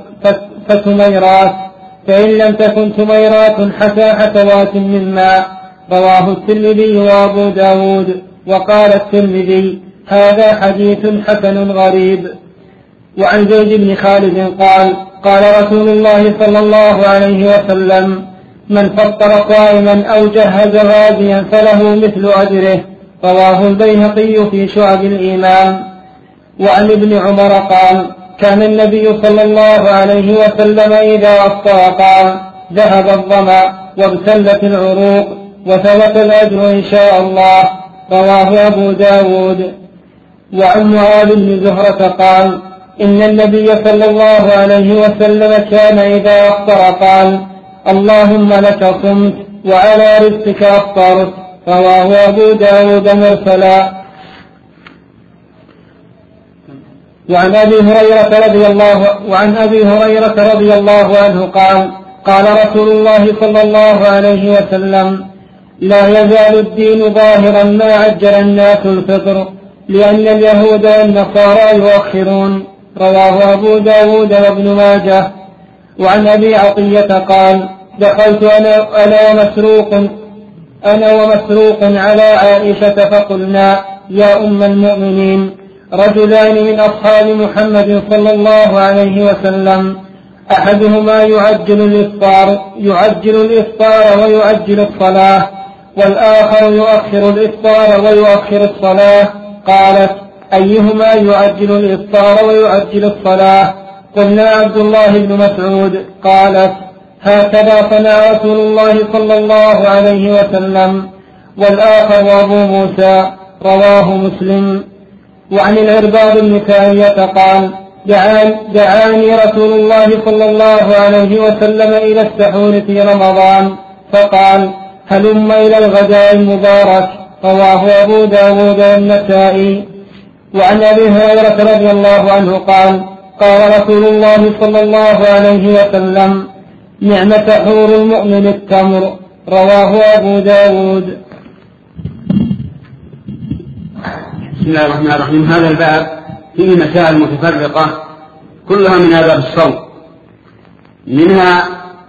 فتميرات فإن لم تكن تميرات حتى حتوات من ماء. رواه الترمذي وأبو داود. وقال الترمذي: هذا حديث حسن غريب. وعن زيد بن خالد قال: قال رسول الله صلى الله عليه وسلم: من فطر قائما أو جهز غازيا فله مثل أجره. رواه البيهقي في شعب الإيمان. وعن ابن عمر قال: كان النبي صلى الله عليه وسلم إذا أفطر قال: ذهب الظمأ وابتلت العروق وثبت الأجر إن شاء الله. رواه أبو داود. وعن معاذ بن زهرة قال: إن النبي صلى الله عليه وسلم كان إذا أفطر قال اللهم لك صمت وعلى رزقك أفطرت. رواه أبو داود مرسلا. وعن أبي هريرة رضي الله وعن أبي هريرة رضي الله عنه قال قال رسول الله صلى الله عليه وسلم لا يزال الدين ظاهرا ما عجل الناس الفطر لأن اليهود والنصارى يؤخرون. رواه أبو داود وابن ماجه. وعن أبي عطية قال دخلت أنا, أنا ومسروق أنا ومسروق على عائشة فقلنا يا أم المؤمنين رجلان من أصحاب محمد صلى الله عليه وسلم أحدهما يعجل الإفطار يعجل الإفطار ويعجل الصلاة والآخر يؤخر الإفطار ويؤخر الصلاة. قالت أيهما يعجل الإفطار ويعجل الصلاة؟ قلنا عبد الله بن مسعود. قالت هكذا صنع رسول الله صلى الله عليه وسلم. والآخر أبو موسى. رواه مسلم. وعن العرباض بن سارية قال دعاني رسول الله صلى الله عليه وسلم إلى السحور في رمضان فقال هلم إلى الغداء المبارك. رواه أبو داود والنسائي. وعن أبي هريرة رضي الله عنه قال قال رسول الله صلى الله عليه وسلم نعم سحور المؤمن التمر. رواه أبو داود. بسم الله الرحمن الرحيم. هذا الباب فيه مسائل متفرقة كلها من آداب الصوم، منها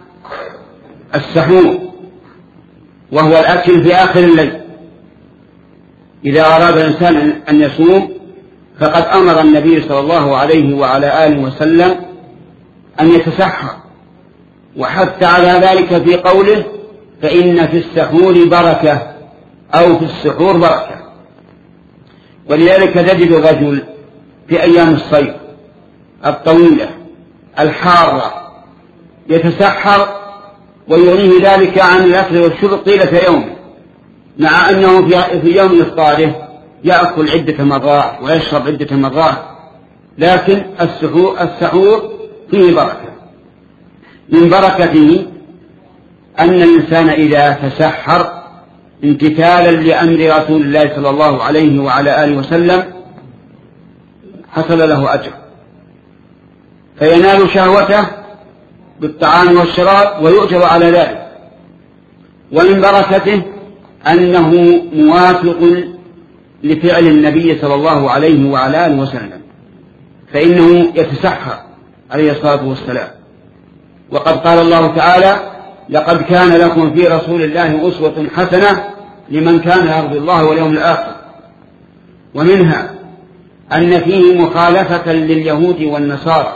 السحور وهو الأكل في آخر الليل. إذا أراد الإنسان أن يصوم فقد أمر النبي صلى الله عليه وعلى آله وسلم أن يتسحر، وحث على ذلك في قوله فإن في السحور بركة أو في السحور بركة. ولذلك تجد الرجل في أيام الصيف الطويلة الحارة يتسحر ويغنيه ذلك عن الأكل والشرب طيلة يومه، مع أنه في يوم إفطاره يأكل عدة مرات ويشرب عدة مرات، لكن السحور فيه بركة. من بركته أن الإنسان إذا تسحر امتثالا لأمر رسول الله صلى الله عليه وعلى آله وسلم حصل له أجر، فينال شهوته بالطعام والشراب ويؤجر على ذلك. ومن بركته أنه موافق لفعل النبي صلى الله عليه وعلى آله وسلم، فإنه يتسحر عليه الصلاة والسلام. وقد قال الله تعالى لقد كان لكم في رسول الله أسوة حسنة لمن كان يرجو الله واليوم الآخر. ومنها أن فيه مخالفة لليهود والنصارى،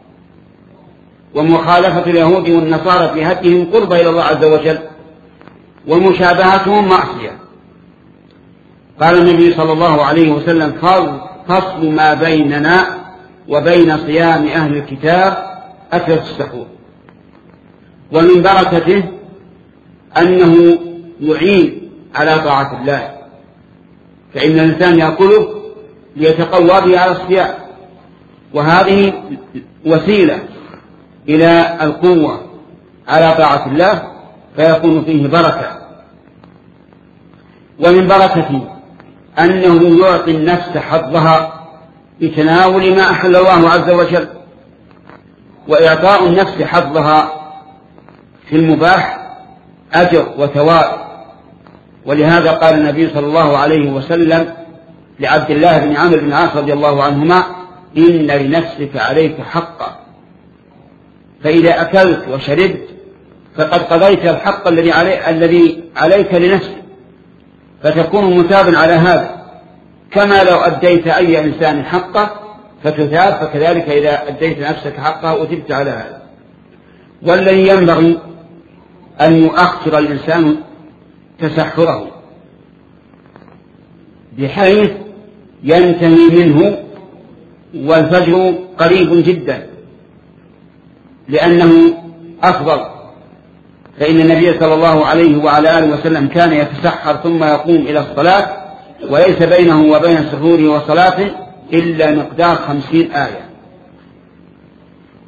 ومخالفة اليهود والنصارى في هديهم قرب إلى الله عز وجل، ومشابهتهم معصية. قال النبي صلى الله عليه وسلم فصل ما بيننا وبين صيام أهل الكتاب أكلة السحور. ومن بركته أنه يعين على طاعة الله، فإن الإنسان يأكله ليتقوى به على الصيام، وهذه وسيلة إلى القوة على طاعة الله فيكون فيه بركة. ومن بركته أنه يعطي النفس حظها بتناول ما أحل الله عز وجل، وإعطاء النفس حظها في المباح أجر وثواب. ولهذا قال النبي صلى الله عليه وسلم لعبد الله بن عمرو بن العاص رضي الله عنهما إن لنفسك عليك حقا، فإذا أكلت وشربت فقد قضيت الحق الذي علي الذي عليك لنفسك، فتكون مثابا على هذا، كما لو أديت أي إنسان حقه فتثاب، فكذلك إذا أديت نفسك حقه أثبت على هذا. والذي ينبغي أن يؤخر الإنسان تسحره بحيث ينتهي منه والفجر قريب جدا، لأنه أفضل. فإن النبي صلى الله عليه وعلى آله وسلم كان يتسحر ثم يقوم إلى الصلاة، وليس بينه وبين سحوره وصلاته إلا مقدار خمسين آية،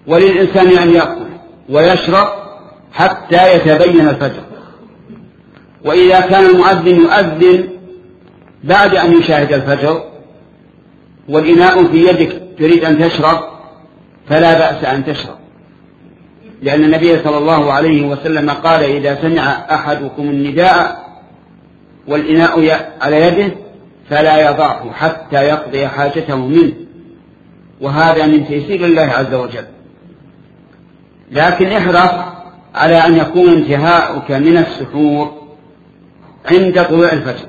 وللإنسان أن يأكل ويشرب حتى يتبين الفجر. وإذا كان المؤذن يؤذن بعد أن يشاهد الفجر والإناء في يدك تريد أن تشرب فلا بأس أن تشرب، لأن النبي صلى الله عليه وسلم قال: إذا سمع أحدكم النداء والإناء على يده فلا يضعه حتى يقضي حاجته منه، وهذا من تيسير الله عز وجل. لكن احرص على أن يكون انتهاؤك من السحور عند طلوع الفجر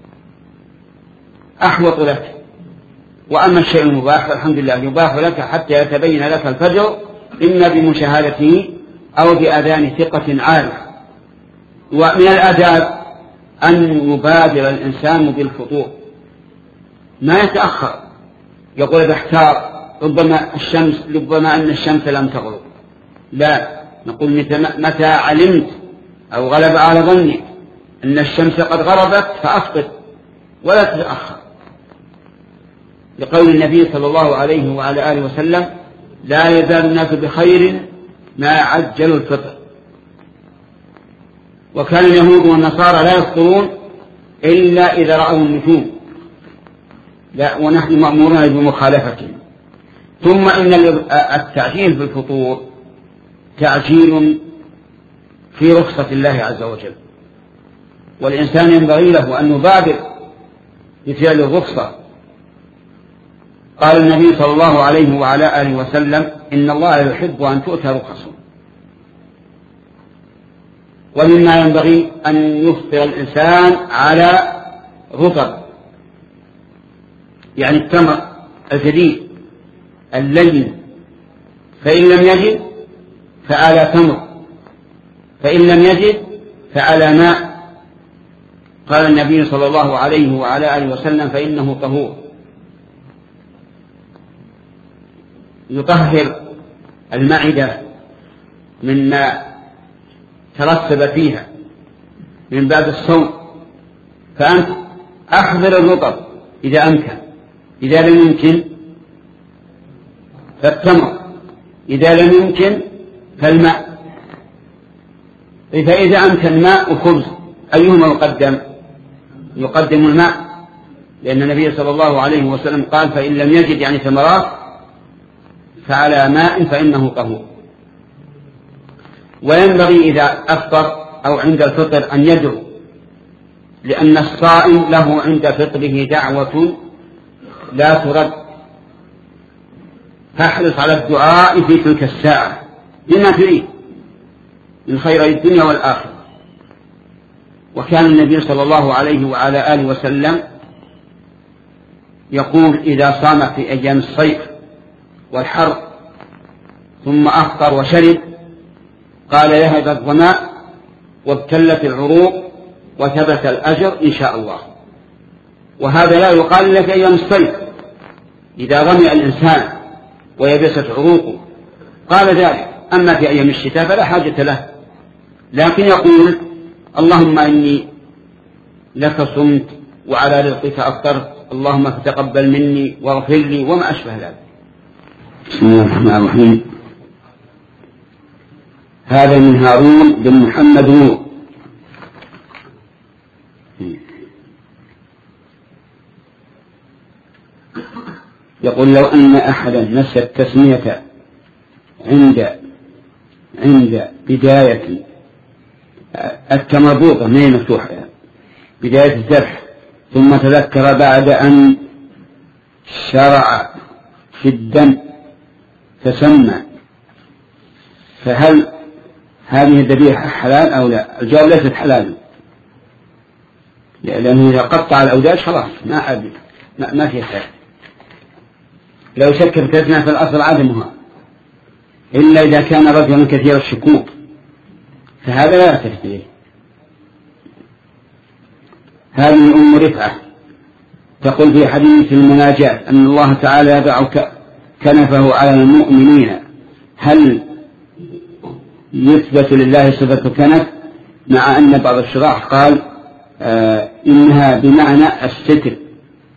أحوط لك. وأما الشيء المباح فالحمد لله يباح لك حتى يتبين لك الفجر، إما بمشاهدته أو بأذان ثقة عالية. ومن الآداب أن يبادر الإنسان بالفطور، ما يتأخر يقول بحتار ربما الشمس ربما أن الشمس لم تغرب، لا، نقول متى علمت أو غلب على ظنك أن الشمس قد غربت فأفطر ولا تتأخر، لقول النبي صلى الله عليه وعلى آله وسلم: لا يزال الناس بخير ما عجلوا الفطر. وكان اليهود والنصارى لا يفطرون إلا إذا رأوا النجوم، لا، ونحن مأمورون بمخالفتهم. ثم إن التعجيل بالفطور تعجيل في رخصة الله عز وجل، والإنسان ينبغي له أن يبادر بفعل الرخصة. قال النبي صلى الله عليه وعلى آله وسلم: إن الله يحب أن تؤتى رخصه. ومما ينبغي أن يفطر الإنسان على رطب، يعني التمر الجديد اللين، فإن لم يجد فعلى تمر، فإن لم يجد فعلى ماء. قال النبي صلى الله عليه وعلى آله وسلم: فإنه طهور. يطهر المعدة مما ترسب فيها من بعد الصوم، فأنت أحضر الرطب إذا أمكن، إذا لم يمكن فالتمر، إذا لم يمكن فالماء. فإذا أمكن ماء وخبز أيهما يقدم؟ يقدم الماء، لأن النبي صلى الله عليه وسلم قال: فإن لم يجد يعني ثمرات فعلى ماء فإنه طهور. وينبغي إذا أفطر أو عند الفطر أن يدعو، لأن الصائم له عند فطره دعوة لا ترد، فاحرص على الدعاء في تلك الساعة بما تريد من خير الدنيا والآخرة. وكان النبي صلى الله عليه وعلى آله وسلم يقول: إذا صام في أيام الصيف والحر ثم أفطر وشرب قال: يهدى الظماء وابتلت العروق وثبت الأجر إن شاء الله. وهذا لا يقال إلا في أيام الصيف، إذا غمئ الإنسان ويبست عروقه قال ذلك. أما في أيام الشتاء فلا حاجة له، لكن يقول: اللهم إني لك صمت وعلى رزقك أفطرت، اللهم فتقبل مني واغفر لي، وما أشبه ذلك. بسم الله الرحمن الرحيم. هذا من هارون بن محمد نور. يقول: لو أن أحدا نسى التسمية عند عند بداية التمربوطة ما هي مفتوحة، بداية الذبح، ثم تذكر بعد أن شرع في الدم فسمى، فهل هذه الذبيحة حلال أو لا؟ الجواب: ليست حلال، لأنه إذا قطع الأوداج خلاص ما أبي ما, ما في خير. لو شك في تسمية فالأصل عدمها، إلا إذا كان رجلا كثير الشكوك فهذا لا يعترف به. هذه أم رفعة تقول في حديث المناجاة أن الله تعالى يضع كنفه على المؤمنين، هل يثبت لله صفة كنف؟ مع أن بعض الشراح قال آه إنها بمعنى الستر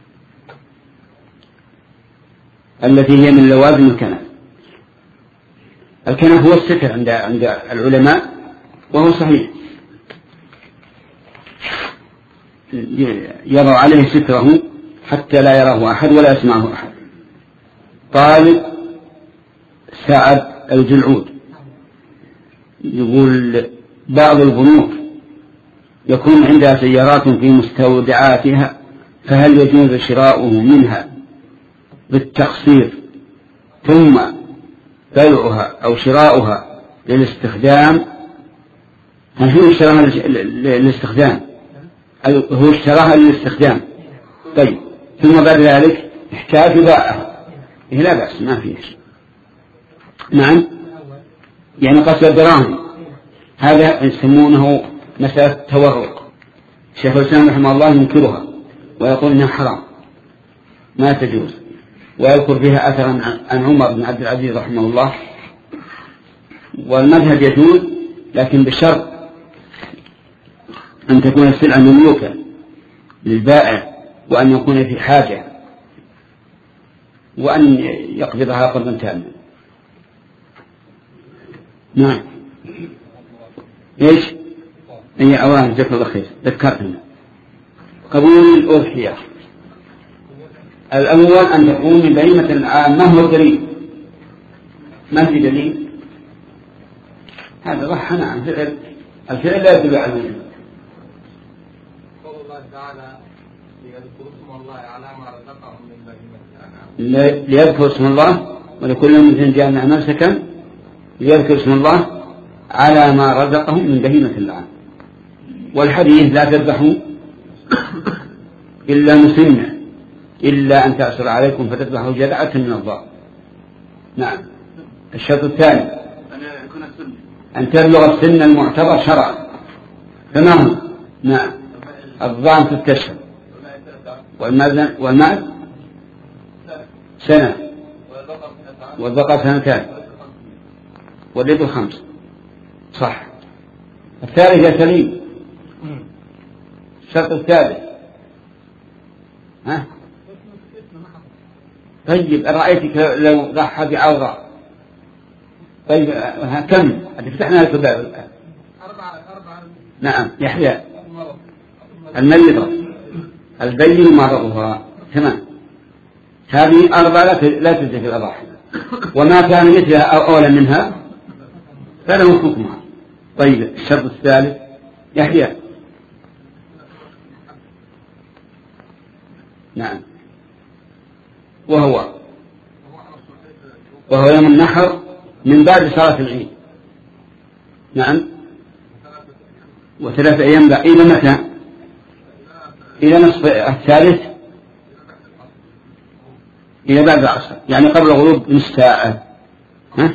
التي هي من لوازم الكنف. الكنف هو الستر عند عند العلماء، وهو صحيح، يضع عليه ستره حتى لا يراه أحد ولا يسمعه أحد. قال سعد الجلعود يقول بعض البنوك يكون عندها سيارات في مستودعاتها، فهل يجوز شراؤه منها بالتقسيط ثم بيعها أو شراؤها للاستخدام؟ هل هو اشتراها للاستخدام؟ هو اشتراها للاستخدام طيب، ثم بعد ذلك احتاج باعها، إيه لا بأس، ما فيه. نعم، يعني قصد الدراهم، هذا يسمونه مسألة تورق. شيخ الإسلام رحمه الله ينكرها ويقول إنها حرام ما تجوز، ويذكر فيها أثرا عن عمر بن عبد العزيز رحمه الله. والمذهب يجوز، لكن بشرط أن تكون السلعة مملوكة للبائع، وأن يكون في حاجة، وأن يقبضها قبضا تاما. نعم. إيش؟ أي أوان جزاك الله خير، ذكرتنا قبول الأضحية. الأول أن تكون من بهيمة الأنعام. ما هو الدليل؟ ما في دليل؟ هذا ضحى عن فعل، الفعل لا يدل على الوجوب. قول الله تعالى ليذكروا اسم الله على ما رزقهم من بهيمة الأنعام. ليذكروا اسم الله ولكل من جعلنا منسكا ليذكروا اسم الله على ما رزقهم من بهيمة الأنعام. والحديث لا تذبحوا إلا مسنة إلا أن تأسر عليكم فتذبحوا جذعة من الضأن. نعم. الشرط الثاني أن تبلغ السن المعتبر شرعا. تمام. نعم. الضأن ستة أشهر، والمعز سنة، والبقر سنتان، والإبل خمس. صح. الثالث سليم. الشرط الثالث ها؟ طيب أرأيتك لو ضحى بعورة؟ طيب كم؟ فتحنا لك الباب الآن. نعم. يحيى المريضة البين مرضها. تمام. هذه أربعة لا تجزي في الأضاحي، وما كان مثلها أو أولا منها فله حكمها. طيب الشرط الثالث يحيى. نعم. وهو وهو يوم النحر من بعد صلاة العيد. نعم. وثلاثة أيام بعد. إلى متى؟ إلى نصف الثالث، إلى بعد العصر، يعني قبل الغروب بنصف ساعة. ها؟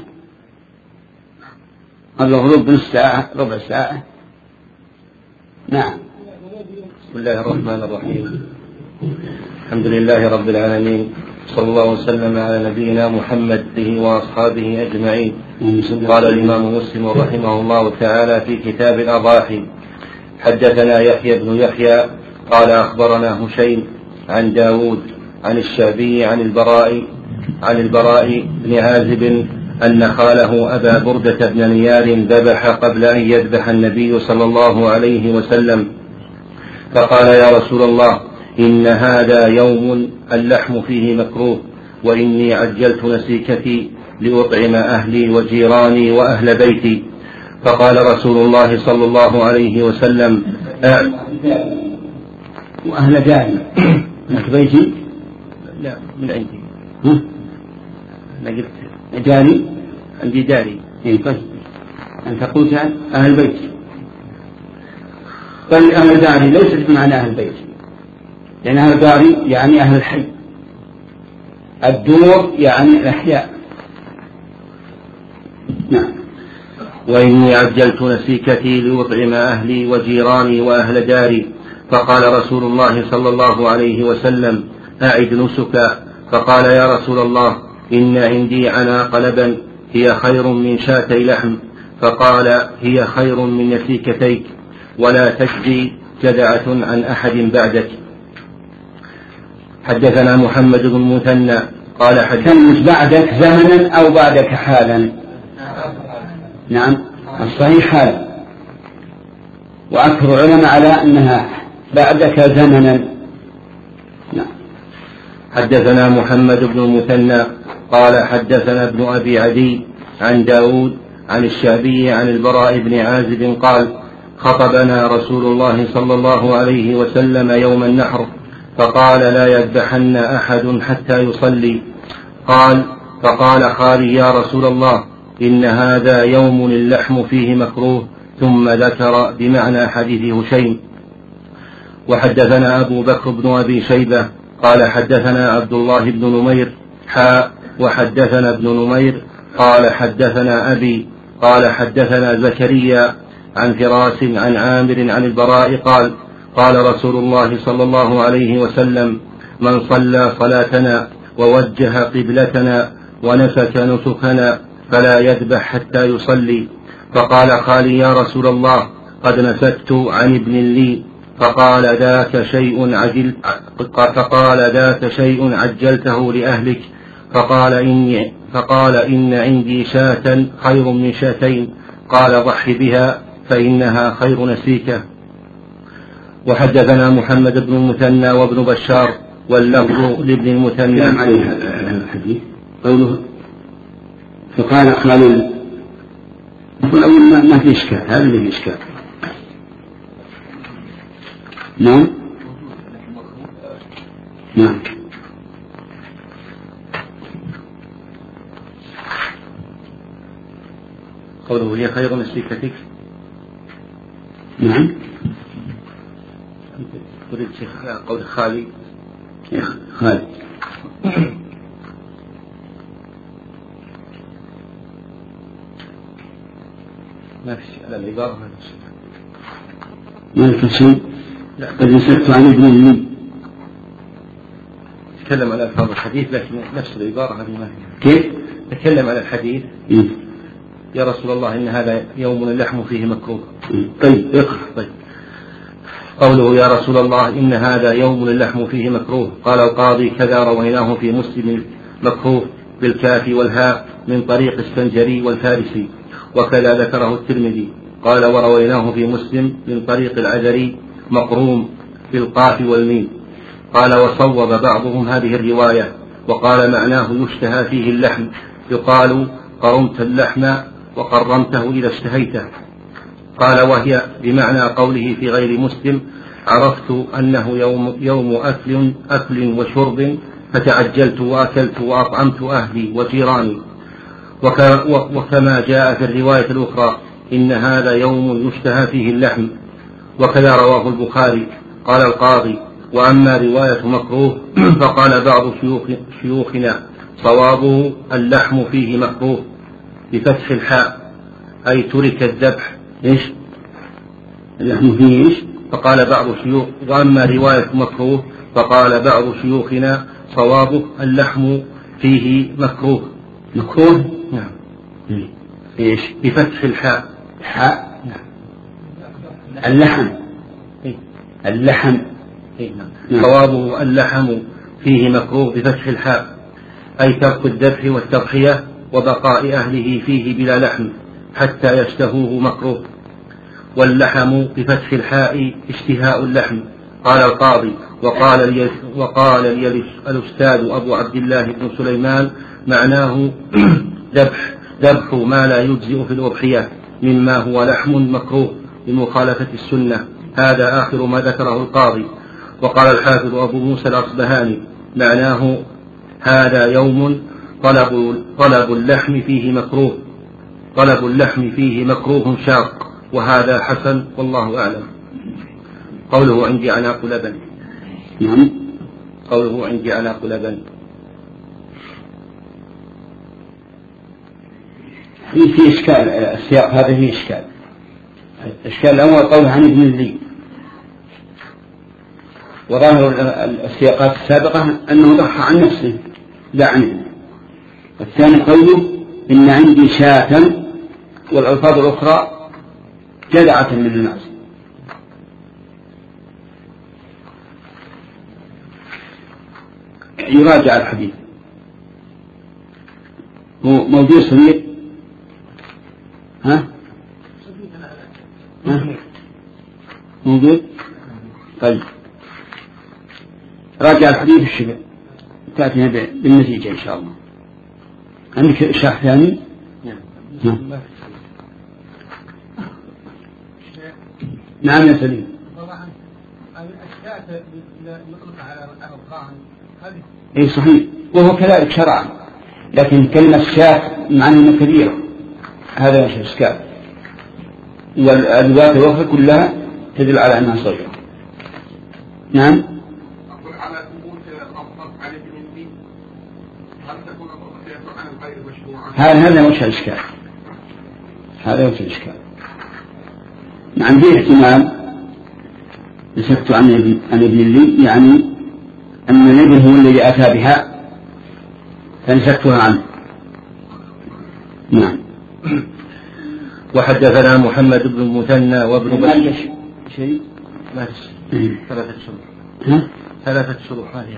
قبل الغروب بنصف ساعة، ربع ساعة. نعم. بسم الله الرحمن الرحيم. الحمد لله رب العالمين، صلى الله وسلم على نبينا محمد وأصحابه أجمعين. قال الإمام مسلم رحمه الله تعالى في كتاب الأضاحي: حدثنا يحيى بن يحيى قال أخبرنا هشيم عن داود عن الشعبي عن البراء عن البراء بن عازب أن خاله أبا بردة بن نيار ذبح قبل أن يذبح النبي صلى الله عليه وسلم، فقال: يا رسول الله، إن هذا يوم اللحم فيه مكروه، وإني عجلت نسيكتي لأطعم أهلي وجيراني وأهل بيتي. فقال رسول الله صلى الله عليه وسلم: وأهل داري لك بيتي؟ لا، من عندي. ها؟ أنا قلت داري، عندي داري. إيه طيب، أنت قلت أهل بيتي. قال أهل داري ليست بمعنى أهل بيتي، لأن أهل داري يعني أهل الحي، الدور يعني الأحياء. نعم. وإني عجلت نسيكتي لأطعم أهلي وجيراني وأهل داري. فقال رسول الله صلى الله عليه وسلم: أعد نسك. فقال: يا رسول الله، إن عندي عناق لبن هي خير من شاتي لحم. فقال: هي خير من نسيكتيك، ولا تجزي جدعة عن أحد بعدك. حدثنا محمد بن مثنى قال: حدثنا بعدك زمنا أو بعدك حالا؟ نعم الصحيح هذا، وأكثر العلماء على أنها بعدك زمنا. نعم. حدثنا محمد بن المثنى قال حدثنا ابن أبي عدي عن داود عن الشعبي عن البراء بن عازب قال خطبنا رسول الله صلى الله عليه وسلم يوم النحر فقال لا يذبحن أحد حتى يصلي. قال فقال خالي يا رسول الله إن هذا يوم اللحم فيه مكروه، ثم ذكر بمعنى حديث هشيم. وحدثنا أبو بكر بن أبي شيبة قال حدثنا عبد الله بن نمير حاء وحدثنا ابن نمير قال حدثنا أبي قال حدثنا زكريا عن فراس عن عامر عن البراء قال قال رسول الله صلى الله عليه وسلم من صلى صلاتنا ووجه قبلتنا ونسك نسكنا فلا يذبح حتى يصلي. فقال خالي يا رسول الله قد نسكت عن ابن لي. فقال ذاك شيء عجل فقال ذاك شيء عجلته لأهلك. فقال إني فقال إن عندي شاة خير من شاتين. قال ضح بها فإنها خير نسيكة. وحدثنا محمد بن المثنى وابن بشار واللفظ لابن المثنى. عليه هذا الحديث قوله فقال خالد الأول ما في إشكال، هذا اللي في إشكال. نعم نعم قوله هي خير نسيكتك. نعم تريد شيخ قول خالي خالد ما في على العبارة ما في شيء. قد نسكت عن ابن لي. تكلم على ألفاظ الحديث لكن نفس العبارة هذه ما هي. كيف؟ تكلم على الحديث. إيه؟ يا رسول الله إن هذا يوم اللحم فيه مكروه. إيه؟ طيب اقرأ. طيب. قوله يا رسول الله إن هذا يوم اللحم فيه مكروه. قال القاضي كذا رويناه في مسلم مكروه بالكاف والهاء من طريق السنجري والفارسي، وكذا ذكره الترمذي. قال ورويناه في مسلم من طريق العذري مقروم بالقاف والميم. قال وصوب بعضهم هذه الرواية وقال معناه يشتهى فيه اللحم، يقال قرمت اللحم وقرمته إذا اشتهيته. قال وهي بمعنى قوله في غير مسلم عرفت أنه يوم, يوم أكل, أكل وشرب فتعجلت وأكلت وأطعمت أهلي وجيراني. وكما جاء في الرواية الأخرى إن هذا يوم يشتهى فيه اللحم. وكذا رواه البخاري. قال القاضي وأما رواية مكروه فقال بعض شيوخ شيوخنا صوابه اللحم فيه مكروه بفتح الحاء أي ترك الذبح. إيش اللحم فيه إيش؟ فقال بعض شيوخ وأما رواية مكروه فقال بعض شيوخنا صوابه اللحم فيه مكروه. مكروه؟ نعم. إيش؟ بفتح الحاء. حاء. نعم. اللحم. إيه؟ اللحم. إيه؟ نعم. صوابه اللحم فيه مكروه بفتح الحاء أي ترك الذبح والتضحية وبقاء أهله فيه بلا لحم حتى يشتهوه مكروه. واللحم بفتح الحاء اشتهاء اللحم. قال القاضي وقال لي, وقال لي الأستاذ أبو عبد الله بن سليمان معناه ذبح ذبح ما لا يجزئ في الأضحية مما هو لحم مكروه بمخالفة السنة. هذا آخر ما ذكره القاضي. وقال الحافظ أبو موسى الأصبهاني معناه هذا يوم طلب, طلب اللحم فيه مكروه طلب اللحم فيه مكروه شاق، وهذا حسن والله أعلم. قوله عندي عناق لبن. نعم. قوله عندي عناق لبن في في إشكال. السياق هذا فيه إشكال. الإشكال الأول قوله عن ابن لي، وظاهر السياقات السابقة أنه ضحى عن نفسه لا عنه. الثاني قوله إن عندي شاة، والألفاظ الأخرى جدعة من الناس. يراجع الحديث، هو موجود صغير ها؟ ها؟ موجود؟ طيب راجع الحديث الشبه تأتينا بالنتيجة إن شاء الله. عندك إشاح ثاني؟ نعم. نعم يا سليم. طبعا الأشياء نطلق على القرآن هذه. أي صحيح، وهو كذلك شرعا، لكن كلمة شاة معنى كبيرة، هذا مش إشكال. والأدوات الأخرى كلها تدل على أنها صغيرة. نعم. أقول على ثبوت النص على ابن الدين هل تكون الرؤية عن الغير مشروعا؟ هذا هذا وش الإشكال؟ هذا وش الإشكال؟ نعم فيه احتمال نسكت عن ابن عن ابن لي، يعني أن الابن هو الذي أتى بها فنسكتها عنه. نعم. وحدثنا محمد بن المثنى وابن بشر شيء ما في ثلاثة شروح ثلاثة شروح هذه.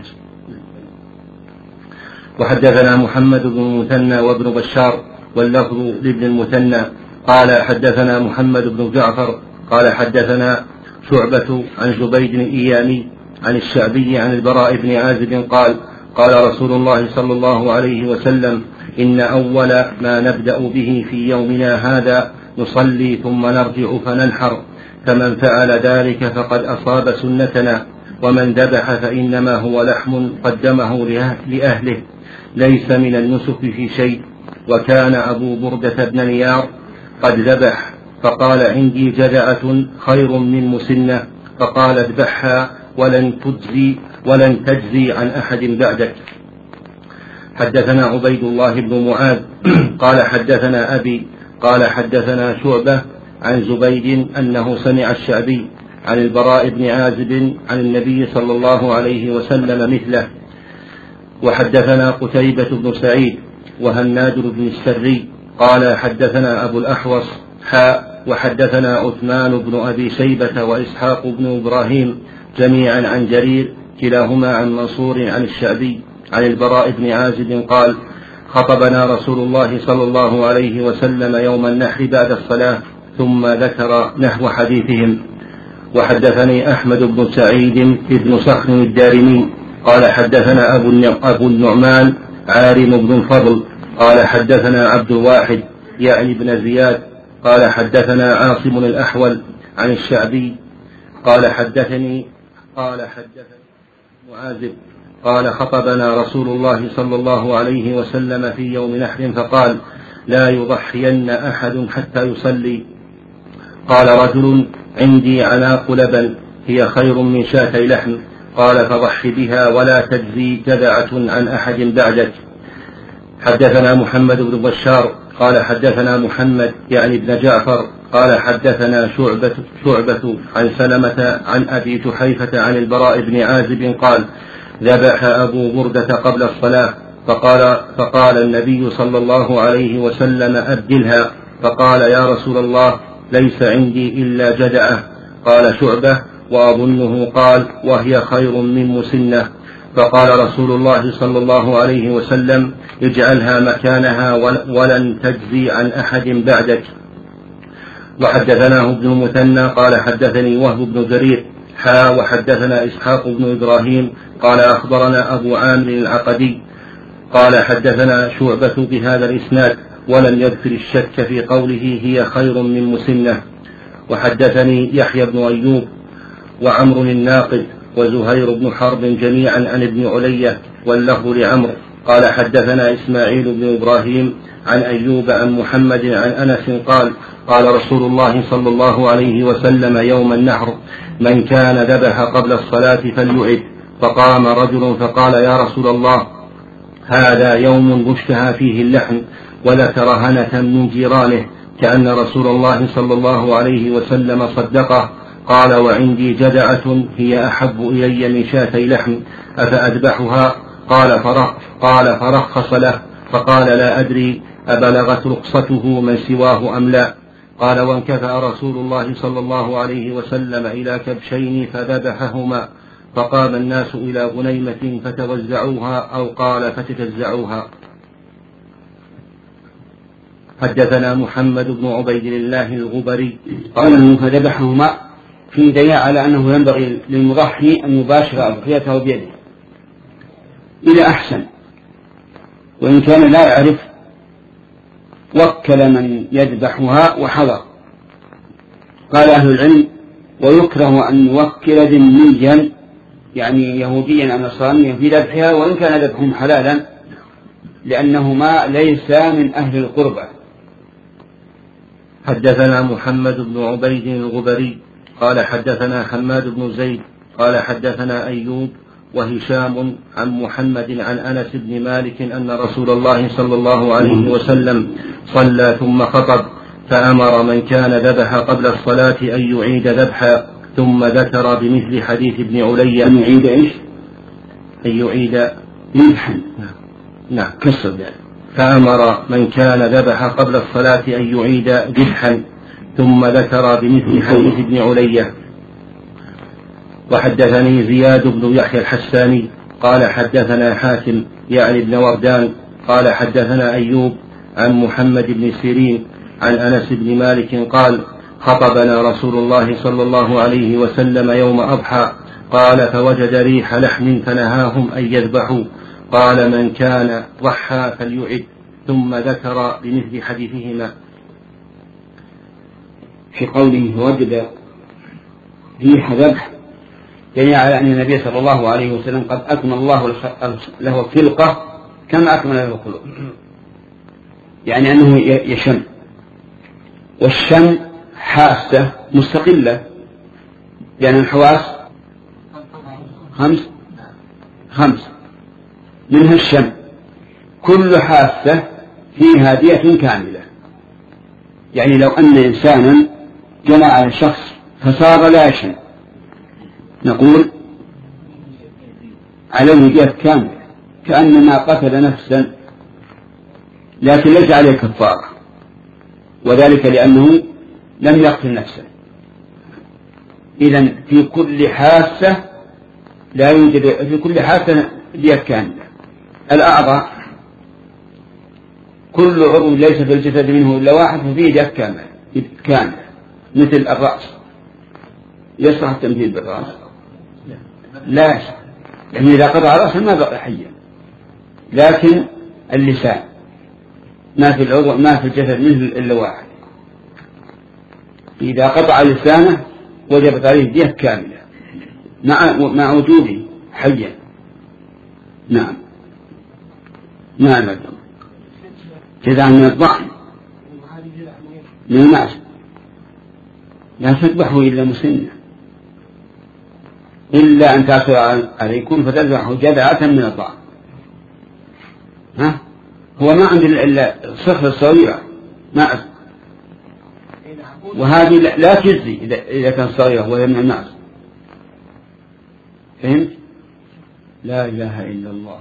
وحدثنا محمد بن المثنى وابن بشار واللفظ لابن المثنى قال حدثنا محمد بن جعفر قال حدثنا شعبة عن زبيد الإيامي عن الشعبي عن البراء بن عازب قال قال رسول الله صلى الله عليه وسلم إن أول ما نبدأ به في يومنا هذا نصلي ثم نرجع فننحر، فمن فعل ذلك فقد أصاب سنتنا، ومن ذبح فإنما هو لحم قدمه لأهله ليس من النسك في شيء. وكان أبو بردة بن نيار قد ذبح فقال عندي جذعة خير من مسنة، فقال اذبحها ولن تجزي ولن تجزي عن أحد بعدك. حدثنا عبيد الله بن معاذ قال حدثنا أبي قال حدثنا شعبة عن زبيد أنه سمع الشعبي عن البراء بن عازب عن النبي صلى الله عليه وسلم مثله. وحدثنا قتيبة بن سعيد وهناد بن السري قال حدثنا أبو الأحوص حاء وحدثنا عثمان بن أبي شيبة وإسحاق بن إبراهيم جميعا عن جرير كلاهما عن منصور عن الشعبي عن البراء بن عازب قال خطبنا رسول الله صلى الله عليه وسلم يوم النحر بعد الصلاة ثم ذكر نحو حديثهم. وحدثني أحمد بن سعيد بن صخر الدارمي قال حدثنا أبو النعمان عارم بن الفضل قال حدثنا عبد الواحد يعني بن زياد قال حدثنا عاصم الأحول عن الشعبي قال حدثني قال حدثني معاذ قال خطبنا رسول الله صلى الله عليه وسلم في يوم نحر فقال لا يضحين أحد حتى يصلي. قال رجل عندي عناق لبن هي خير من شاتي لحم، قال فضح بها ولا تجزي جذعة عن أحد بعدك. حدثنا محمد بن بشار قال حدثنا محمد يعني ابن جعفر قال حدثنا شعبة, شعبة عن سلمة عن أبي جحيفة عن البراء بن عازب قال ذبح أبو بردة قبل الصلاة فقال, فقال النبي صلى الله عليه وسلم أبدلها، فقال يا رسول الله ليس عندي إلا جدعة. قال شعبة وأظنه قال وهي خير من مسنة. فقال رسول الله صلى الله عليه وسلم اجعلها مكانها ولن تجزي عن أحد بعدك. وحدثناه ابن المثنى قال حدثني وهب بن جرير حا وحدثنا إسحاق بن إبراهيم قال أخبرنا أبو عامر العقدي قال حدثنا شعبة بهذا الإسناد ولم يذكر الشك في قوله هي خير من مسنة. وحدثني يحيى بن أيوب وعمر الناقد وزهير بن حرب جميعا عن ابن علية واللفظ لعمر قال حدثنا إسماعيل بن إبراهيم عن أيوب عن محمد عن أنس قال قال رسول الله صلى الله عليه وسلم يوم النحر من كان ذبح قبل الصلاة فليعد. فقام رجل فقال يا رسول الله هذا يوم مشتهى فيه اللحم، وذكر هنة من جيرانه كأن رسول الله صلى الله عليه وسلم صدقه. قال وعندي جدعة هي أحب إلي من شاتي لحم أفأذبحها؟ قال فرخ قال فرخص له فقال لا أدري أبلغت رخصته من سواه أم لا. قال وانكفأ رسول الله صلى الله عليه وسلم إلى كبشين فذبحهما، فقام الناس إلى غنيمة فتوزعوها أو قال فتجزعوها. حدثنا محمد بن عبيد الله الغبري قال أنه فذبحهما في دليل على أنه ينبغي للمضحي أن يباشر أضحيته بيده إلى أحسن، وإن كان لا يعرف وكل من يذبحها وحضر. قال أهل العلم ويكره أن يوكل ذميا يعني يهوديا أو نصرانيا في ذبحها وإن كان ذبحهم حلالا، لأنهما ليس من أهل القربة. حدثنا محمد بن عبيد الغبري قال حدثنا حماد بن زيد قال حدثنا أيوب وهشام عن محمد عن أنس بن مالك أن رسول الله صلى الله عليه وسلم صلى ثم خطب فأمر من كان ذبح قبل الصلاة أن يعيد ذبحا، ثم ذكر بمثل حديث ابن علي أن يعيد إيش؟ أن يعيد ذبحا. نعم كسر ذلك. فأمر من كان ذبح قبل الصلاة أن يعيد ذبحا، ثم ذكر بمثل حديث ابن علي. وحدثني زياد بن يحيى الحساني قال حدثنا حاتم يعني ابن وردان قال حدثنا أيوب عن محمد بن سيرين عن أنس بن مالك قال خطبنا رسول الله صلى الله عليه وسلم يوم أضحى قال فوجد ريح لحم فنهاهم أن يذبحوا، قال من كان ضحى فليعد، ثم ذكر بمثل حديثهما. في قوله وجد ريح ذبح يعني على أن النبي صلى الله عليه وسلم قد أكمل الله له الخلقة كما أكمل له الخلق، يعني أنه يشم، والشم حاسة مستقلة لأن الحواس خمس خمس منها الشم، كل حاسة فيها دية كاملة. يعني لو أن إنسانا جنى على شخص فصار لا يشم نقول عليه دية كاملة كأنما قتل نفسا، لكن ليس عليه كفارة، وذلك لأنه لم يقتل نفسا. إذن في كل حاسة لا يوجد في كل حاسة دية كاملة. الأعضاء كل عضو ليس في الجسد منه إلا واحد ففيه دية كاملة كاملة مثل الرأس. يصح التمثيل بالرأس؟ لا يصح، يعني إذا قطع رأسه ما بقي حيا. لكن اللسان ما في العضو ما في الجسد منه إلا واحد، إذا قطع لسانه وجبت عليه دية كاملة مع مع وجوده حيا. نعم نعم جزاء من الضعن من الناس لا تذبحوا إلا مسنة إلا أن تعصر عليكم فتذبحوا جذعة من الضعن. ها هو ما عند إلا الصخرة الصغيرة ما أصل، وهذه لا تجزي إذا كان صغيرة وهي من الناس. فهمت؟ لا إله إلا الله.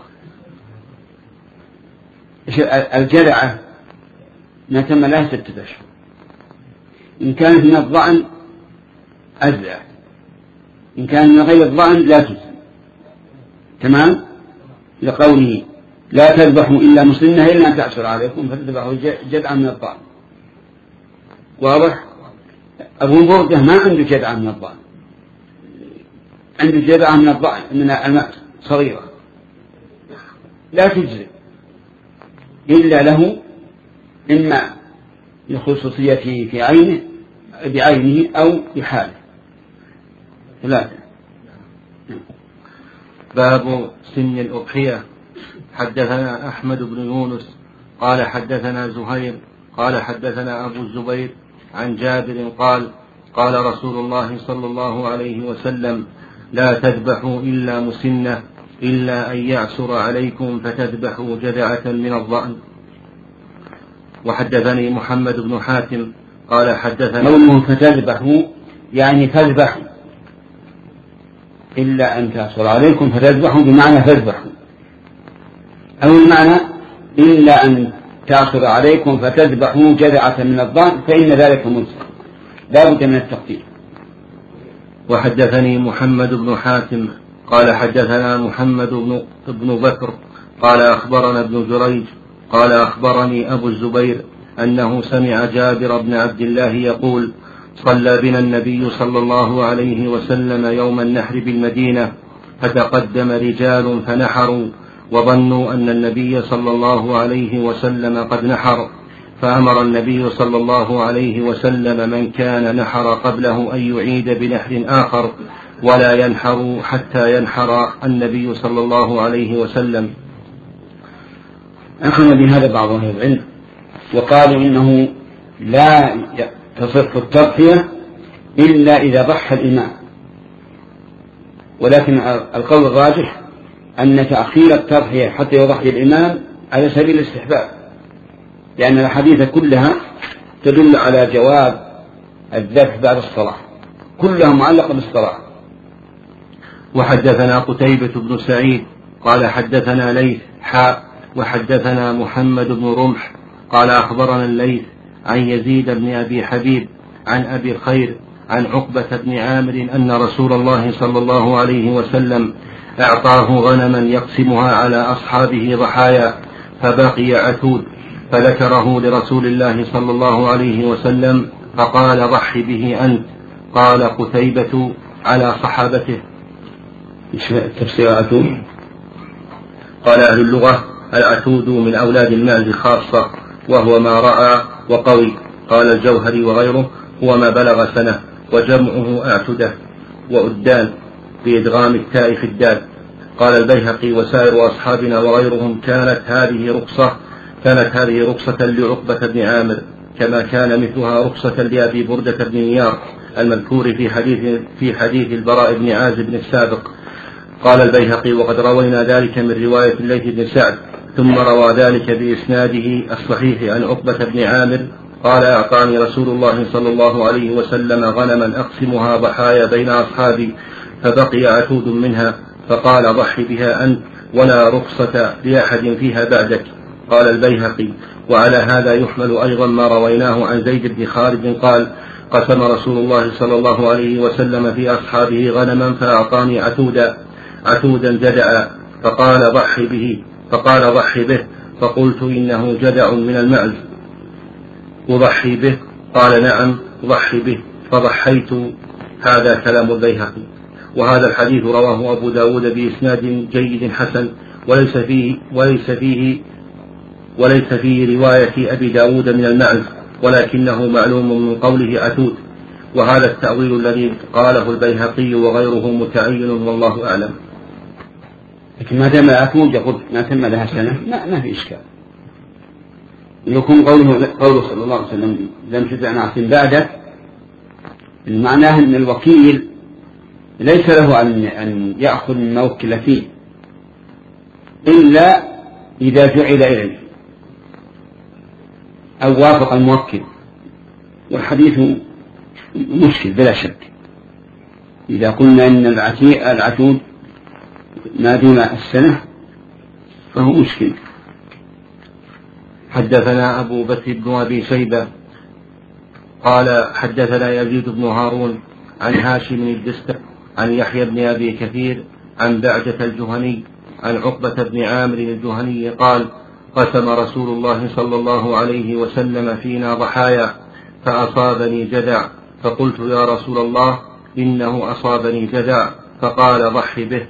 الجذعة ما تم لها ستة أشهر، إن كانت من الضأن أجزع، إن كان من غير الضأن لا تجزي. تمام؟ لقوله لا تذبحوا إلا مسنة إلا أن تعصر عليكم فتذبحوا جذعا من الضأن. واضح؟ أبو بردة ما عنده جذعا من الضأن، عنده جذعا من الضأن من الماء صغيرة لا تجزي إلا له إما لخصوصيته في عينه بعينه أو بحاله. ثلاثة. باب سن الأضحية. حدثنا أحمد بن يونس قال حدثنا زهير قال حدثنا أبو الزبير عن جابر قال قال رسول الله صلى الله عليه وسلم لا تذبحوا إلا مسنة إلا أن يعسر عليكم فتذبحوا جذعة من الضأن. وحدثني محمد بن حاتم قال حدثنا قوله فتذبحوا يعني تذبحوا إلا أن تعسر عليكم فتذبحوا بمعنى تذبحوا، أو المعنى إلا أن تعسر عليكم فتذبحوا جذعة من الضأن فإن ذلك مجزي، لا بد من التقدير. وحدثني محمد بن حاتم قال حدثنا محمد بن بكر قال أخبرنا ابن جريج قال أخبرني أبو الزبير أنه سمع جابر بن عبد الله يقول: صلى بنا النبي صلى الله عليه وسلم يوم النحر بالمدينة، فتقدم رجال فنحروا، وظنوا أن النبي صلى الله عليه وسلم قد نحر، فأمر النبي صلى الله عليه وسلم من كان نحر قبله أن يعيد بنحر آخر، ولا ينحر حتى ينحر النبي صلى الله عليه وسلم. أخذ بهذا بعض أهل العلم وقالوا إنه لا تصح التضحية إلا إذا ضحى الإمام، ولكن القول الراجح أن تأخير التضحية حتى يضحي الإمام على سبيل الاستحباب، لأن الحديث كلها تدل على جواز الذبح بعد الصلاة، كلها معلقة بالصلاة. وحدثنا قتيبة بن سعيد قال حدثنا ليث حاء وحدثنا محمد بن رمح قال أخبرنا الليث عن يزيد بن أبي حبيب عن أبي الخير عن عقبة بن عامر أن رسول الله صلى الله عليه وسلم أعطاه غنما يقسمها على أصحابه ضحايا، فبقي عتود، فذكره لرسول الله صلى الله عليه وسلم فقال: ضح به أنت. قال قتيبة: على صحابته. تفسير عتود؟ قال أهل اللغة: العتود من أولاد المعز خاصة، وهو ما رأى وقوي. قال الجوهري وغيره: هو ما بلغ سنة، وجمعه أعتدة وأدان بإدغام التاء في الدال. قال البيهقي وسائر أصحابنا وغيرهم: كانت هذه رخصة كانت هذه رخصة لعقبة بن عامر، كما كان مثلها رخصة لأبي بردة بن نيار المذكور في حديث في حديث البراء بن عازب السابق. قال البيهقي: وقد روينا ذلك من رواية الليث بن سعد، ثم روى ذلك بإسناده الصحيح عن عقبة بن عامر قال: أعطاني رسول الله صلى الله عليه وسلم غنما أقسمها ضحايا بين أصحابي، فبقي عتود منها، فقال: ضح بها أنت، ولا رخصة لأحد فيها بعدك. قال البيهقي: وعلى هذا يحمل أيضا ما رويناه عن زيد بن خالد قال: قسم رسول الله صلى الله عليه وسلم في أصحابه غنما فأعطاني عتودا عتودا جدعا، فقال: ضح به فقال ضح به، فقلت: إنه جدع من المعز، وضحي به؟ قال: نعم، ضحي به، فضحيت. هذا كلام البيهقي. وهذا الحديث رواه أبو داود بإسناد جيد حسن، وليس فيه وليس فيه وليس فيه رواية أبي داود من المعز، ولكنه معلوم من قوله عتود، وهذا التأويل الذي قاله البيهقي وغيره متعين، والله أعلم. لكن ما دام عتود يقول ما تم لها سنة ما, ما في إشكال. يكون قوله, قوله صلى الله عليه وسلم: لم تدع نعس بعدك، معناه أن الوكيل ليس له أن يأخذ مما وكل فيه إلا إذا جعل إليه أو وافق الموكل، والحديث مشكل بلا شك. إذا قلنا أن العتود ما دون السنة فهو مشكل. حدثنا أبو بكر بن أبي شيبة قال حدثنا يزيد بن هارون عن هاشم الدستة عن يحيى بن أبي كثير عن بعجة الجهني عن عقبة بن عامر الجهني قال: قسم رسول الله صلى الله عليه وسلم فينا ضحايا، فأصابني جدع، فقلت: يا رسول الله، إنه أصابني جدع، فقال: ضح به.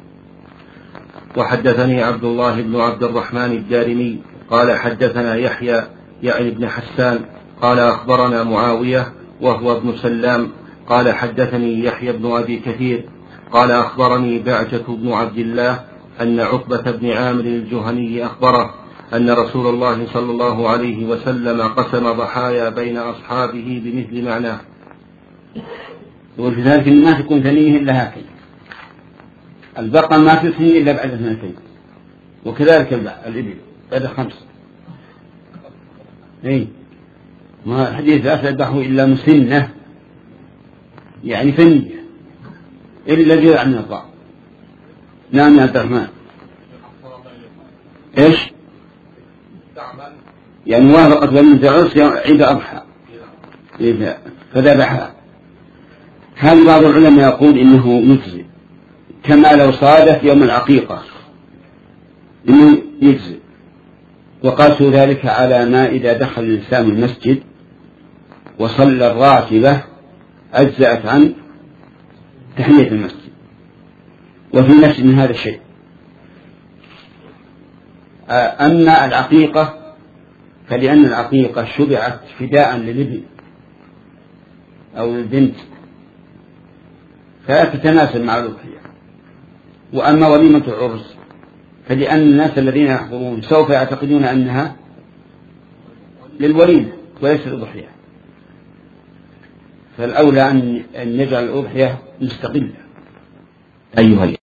وحدثني عبد الله بن عبد الرحمن الدارمي قال حدثنا يحيى يعني بن حسان قال أخبرنا معاوية وهو ابن سلام قال حدثني يحيى بن أبي كثير قال أخبرني بعجة بن عبد الله أن عقبة بن عامر الجهني أخبره أن رسول الله صلى الله عليه وسلم قسم ضحايا بين أصحابه بمثل معناه. وفي ذلك ما تكون ثنيه إلا هكذا، البقرة ما تثني إلا بعد اثنتين، وكذلك الإبل بعد خمس. إيه ما الحديث لا تذبحه إلا مسنة، يعني ثنية، إلا جزء من الضعف. نعم يا عبد الرحمن. إيش؟ يعني وافقت ولم تعرس عيد أضحى فذبحها. هل بعض العلماء يقول إنه يجزي كما لو صادف يوم العقيقة، إنه يجزي، وقاسوا ذلك على ما إذا دخل الإنسان المسجد وصلى الراتبة أجزأت عن تحية المسجد. وفي نفس من هذا الشيء. أما العقيقة فلأن العقيقة شرعت فداء للابن أو البنت فلا تتناسب مع الأضحية. وأما وليمة العرس فلأن الناس الذين يحضرون سوف يعتقدون أنها للوليمة وليس للأضحية، فالأولى أن نجعل الأضحية مستقلة. أيها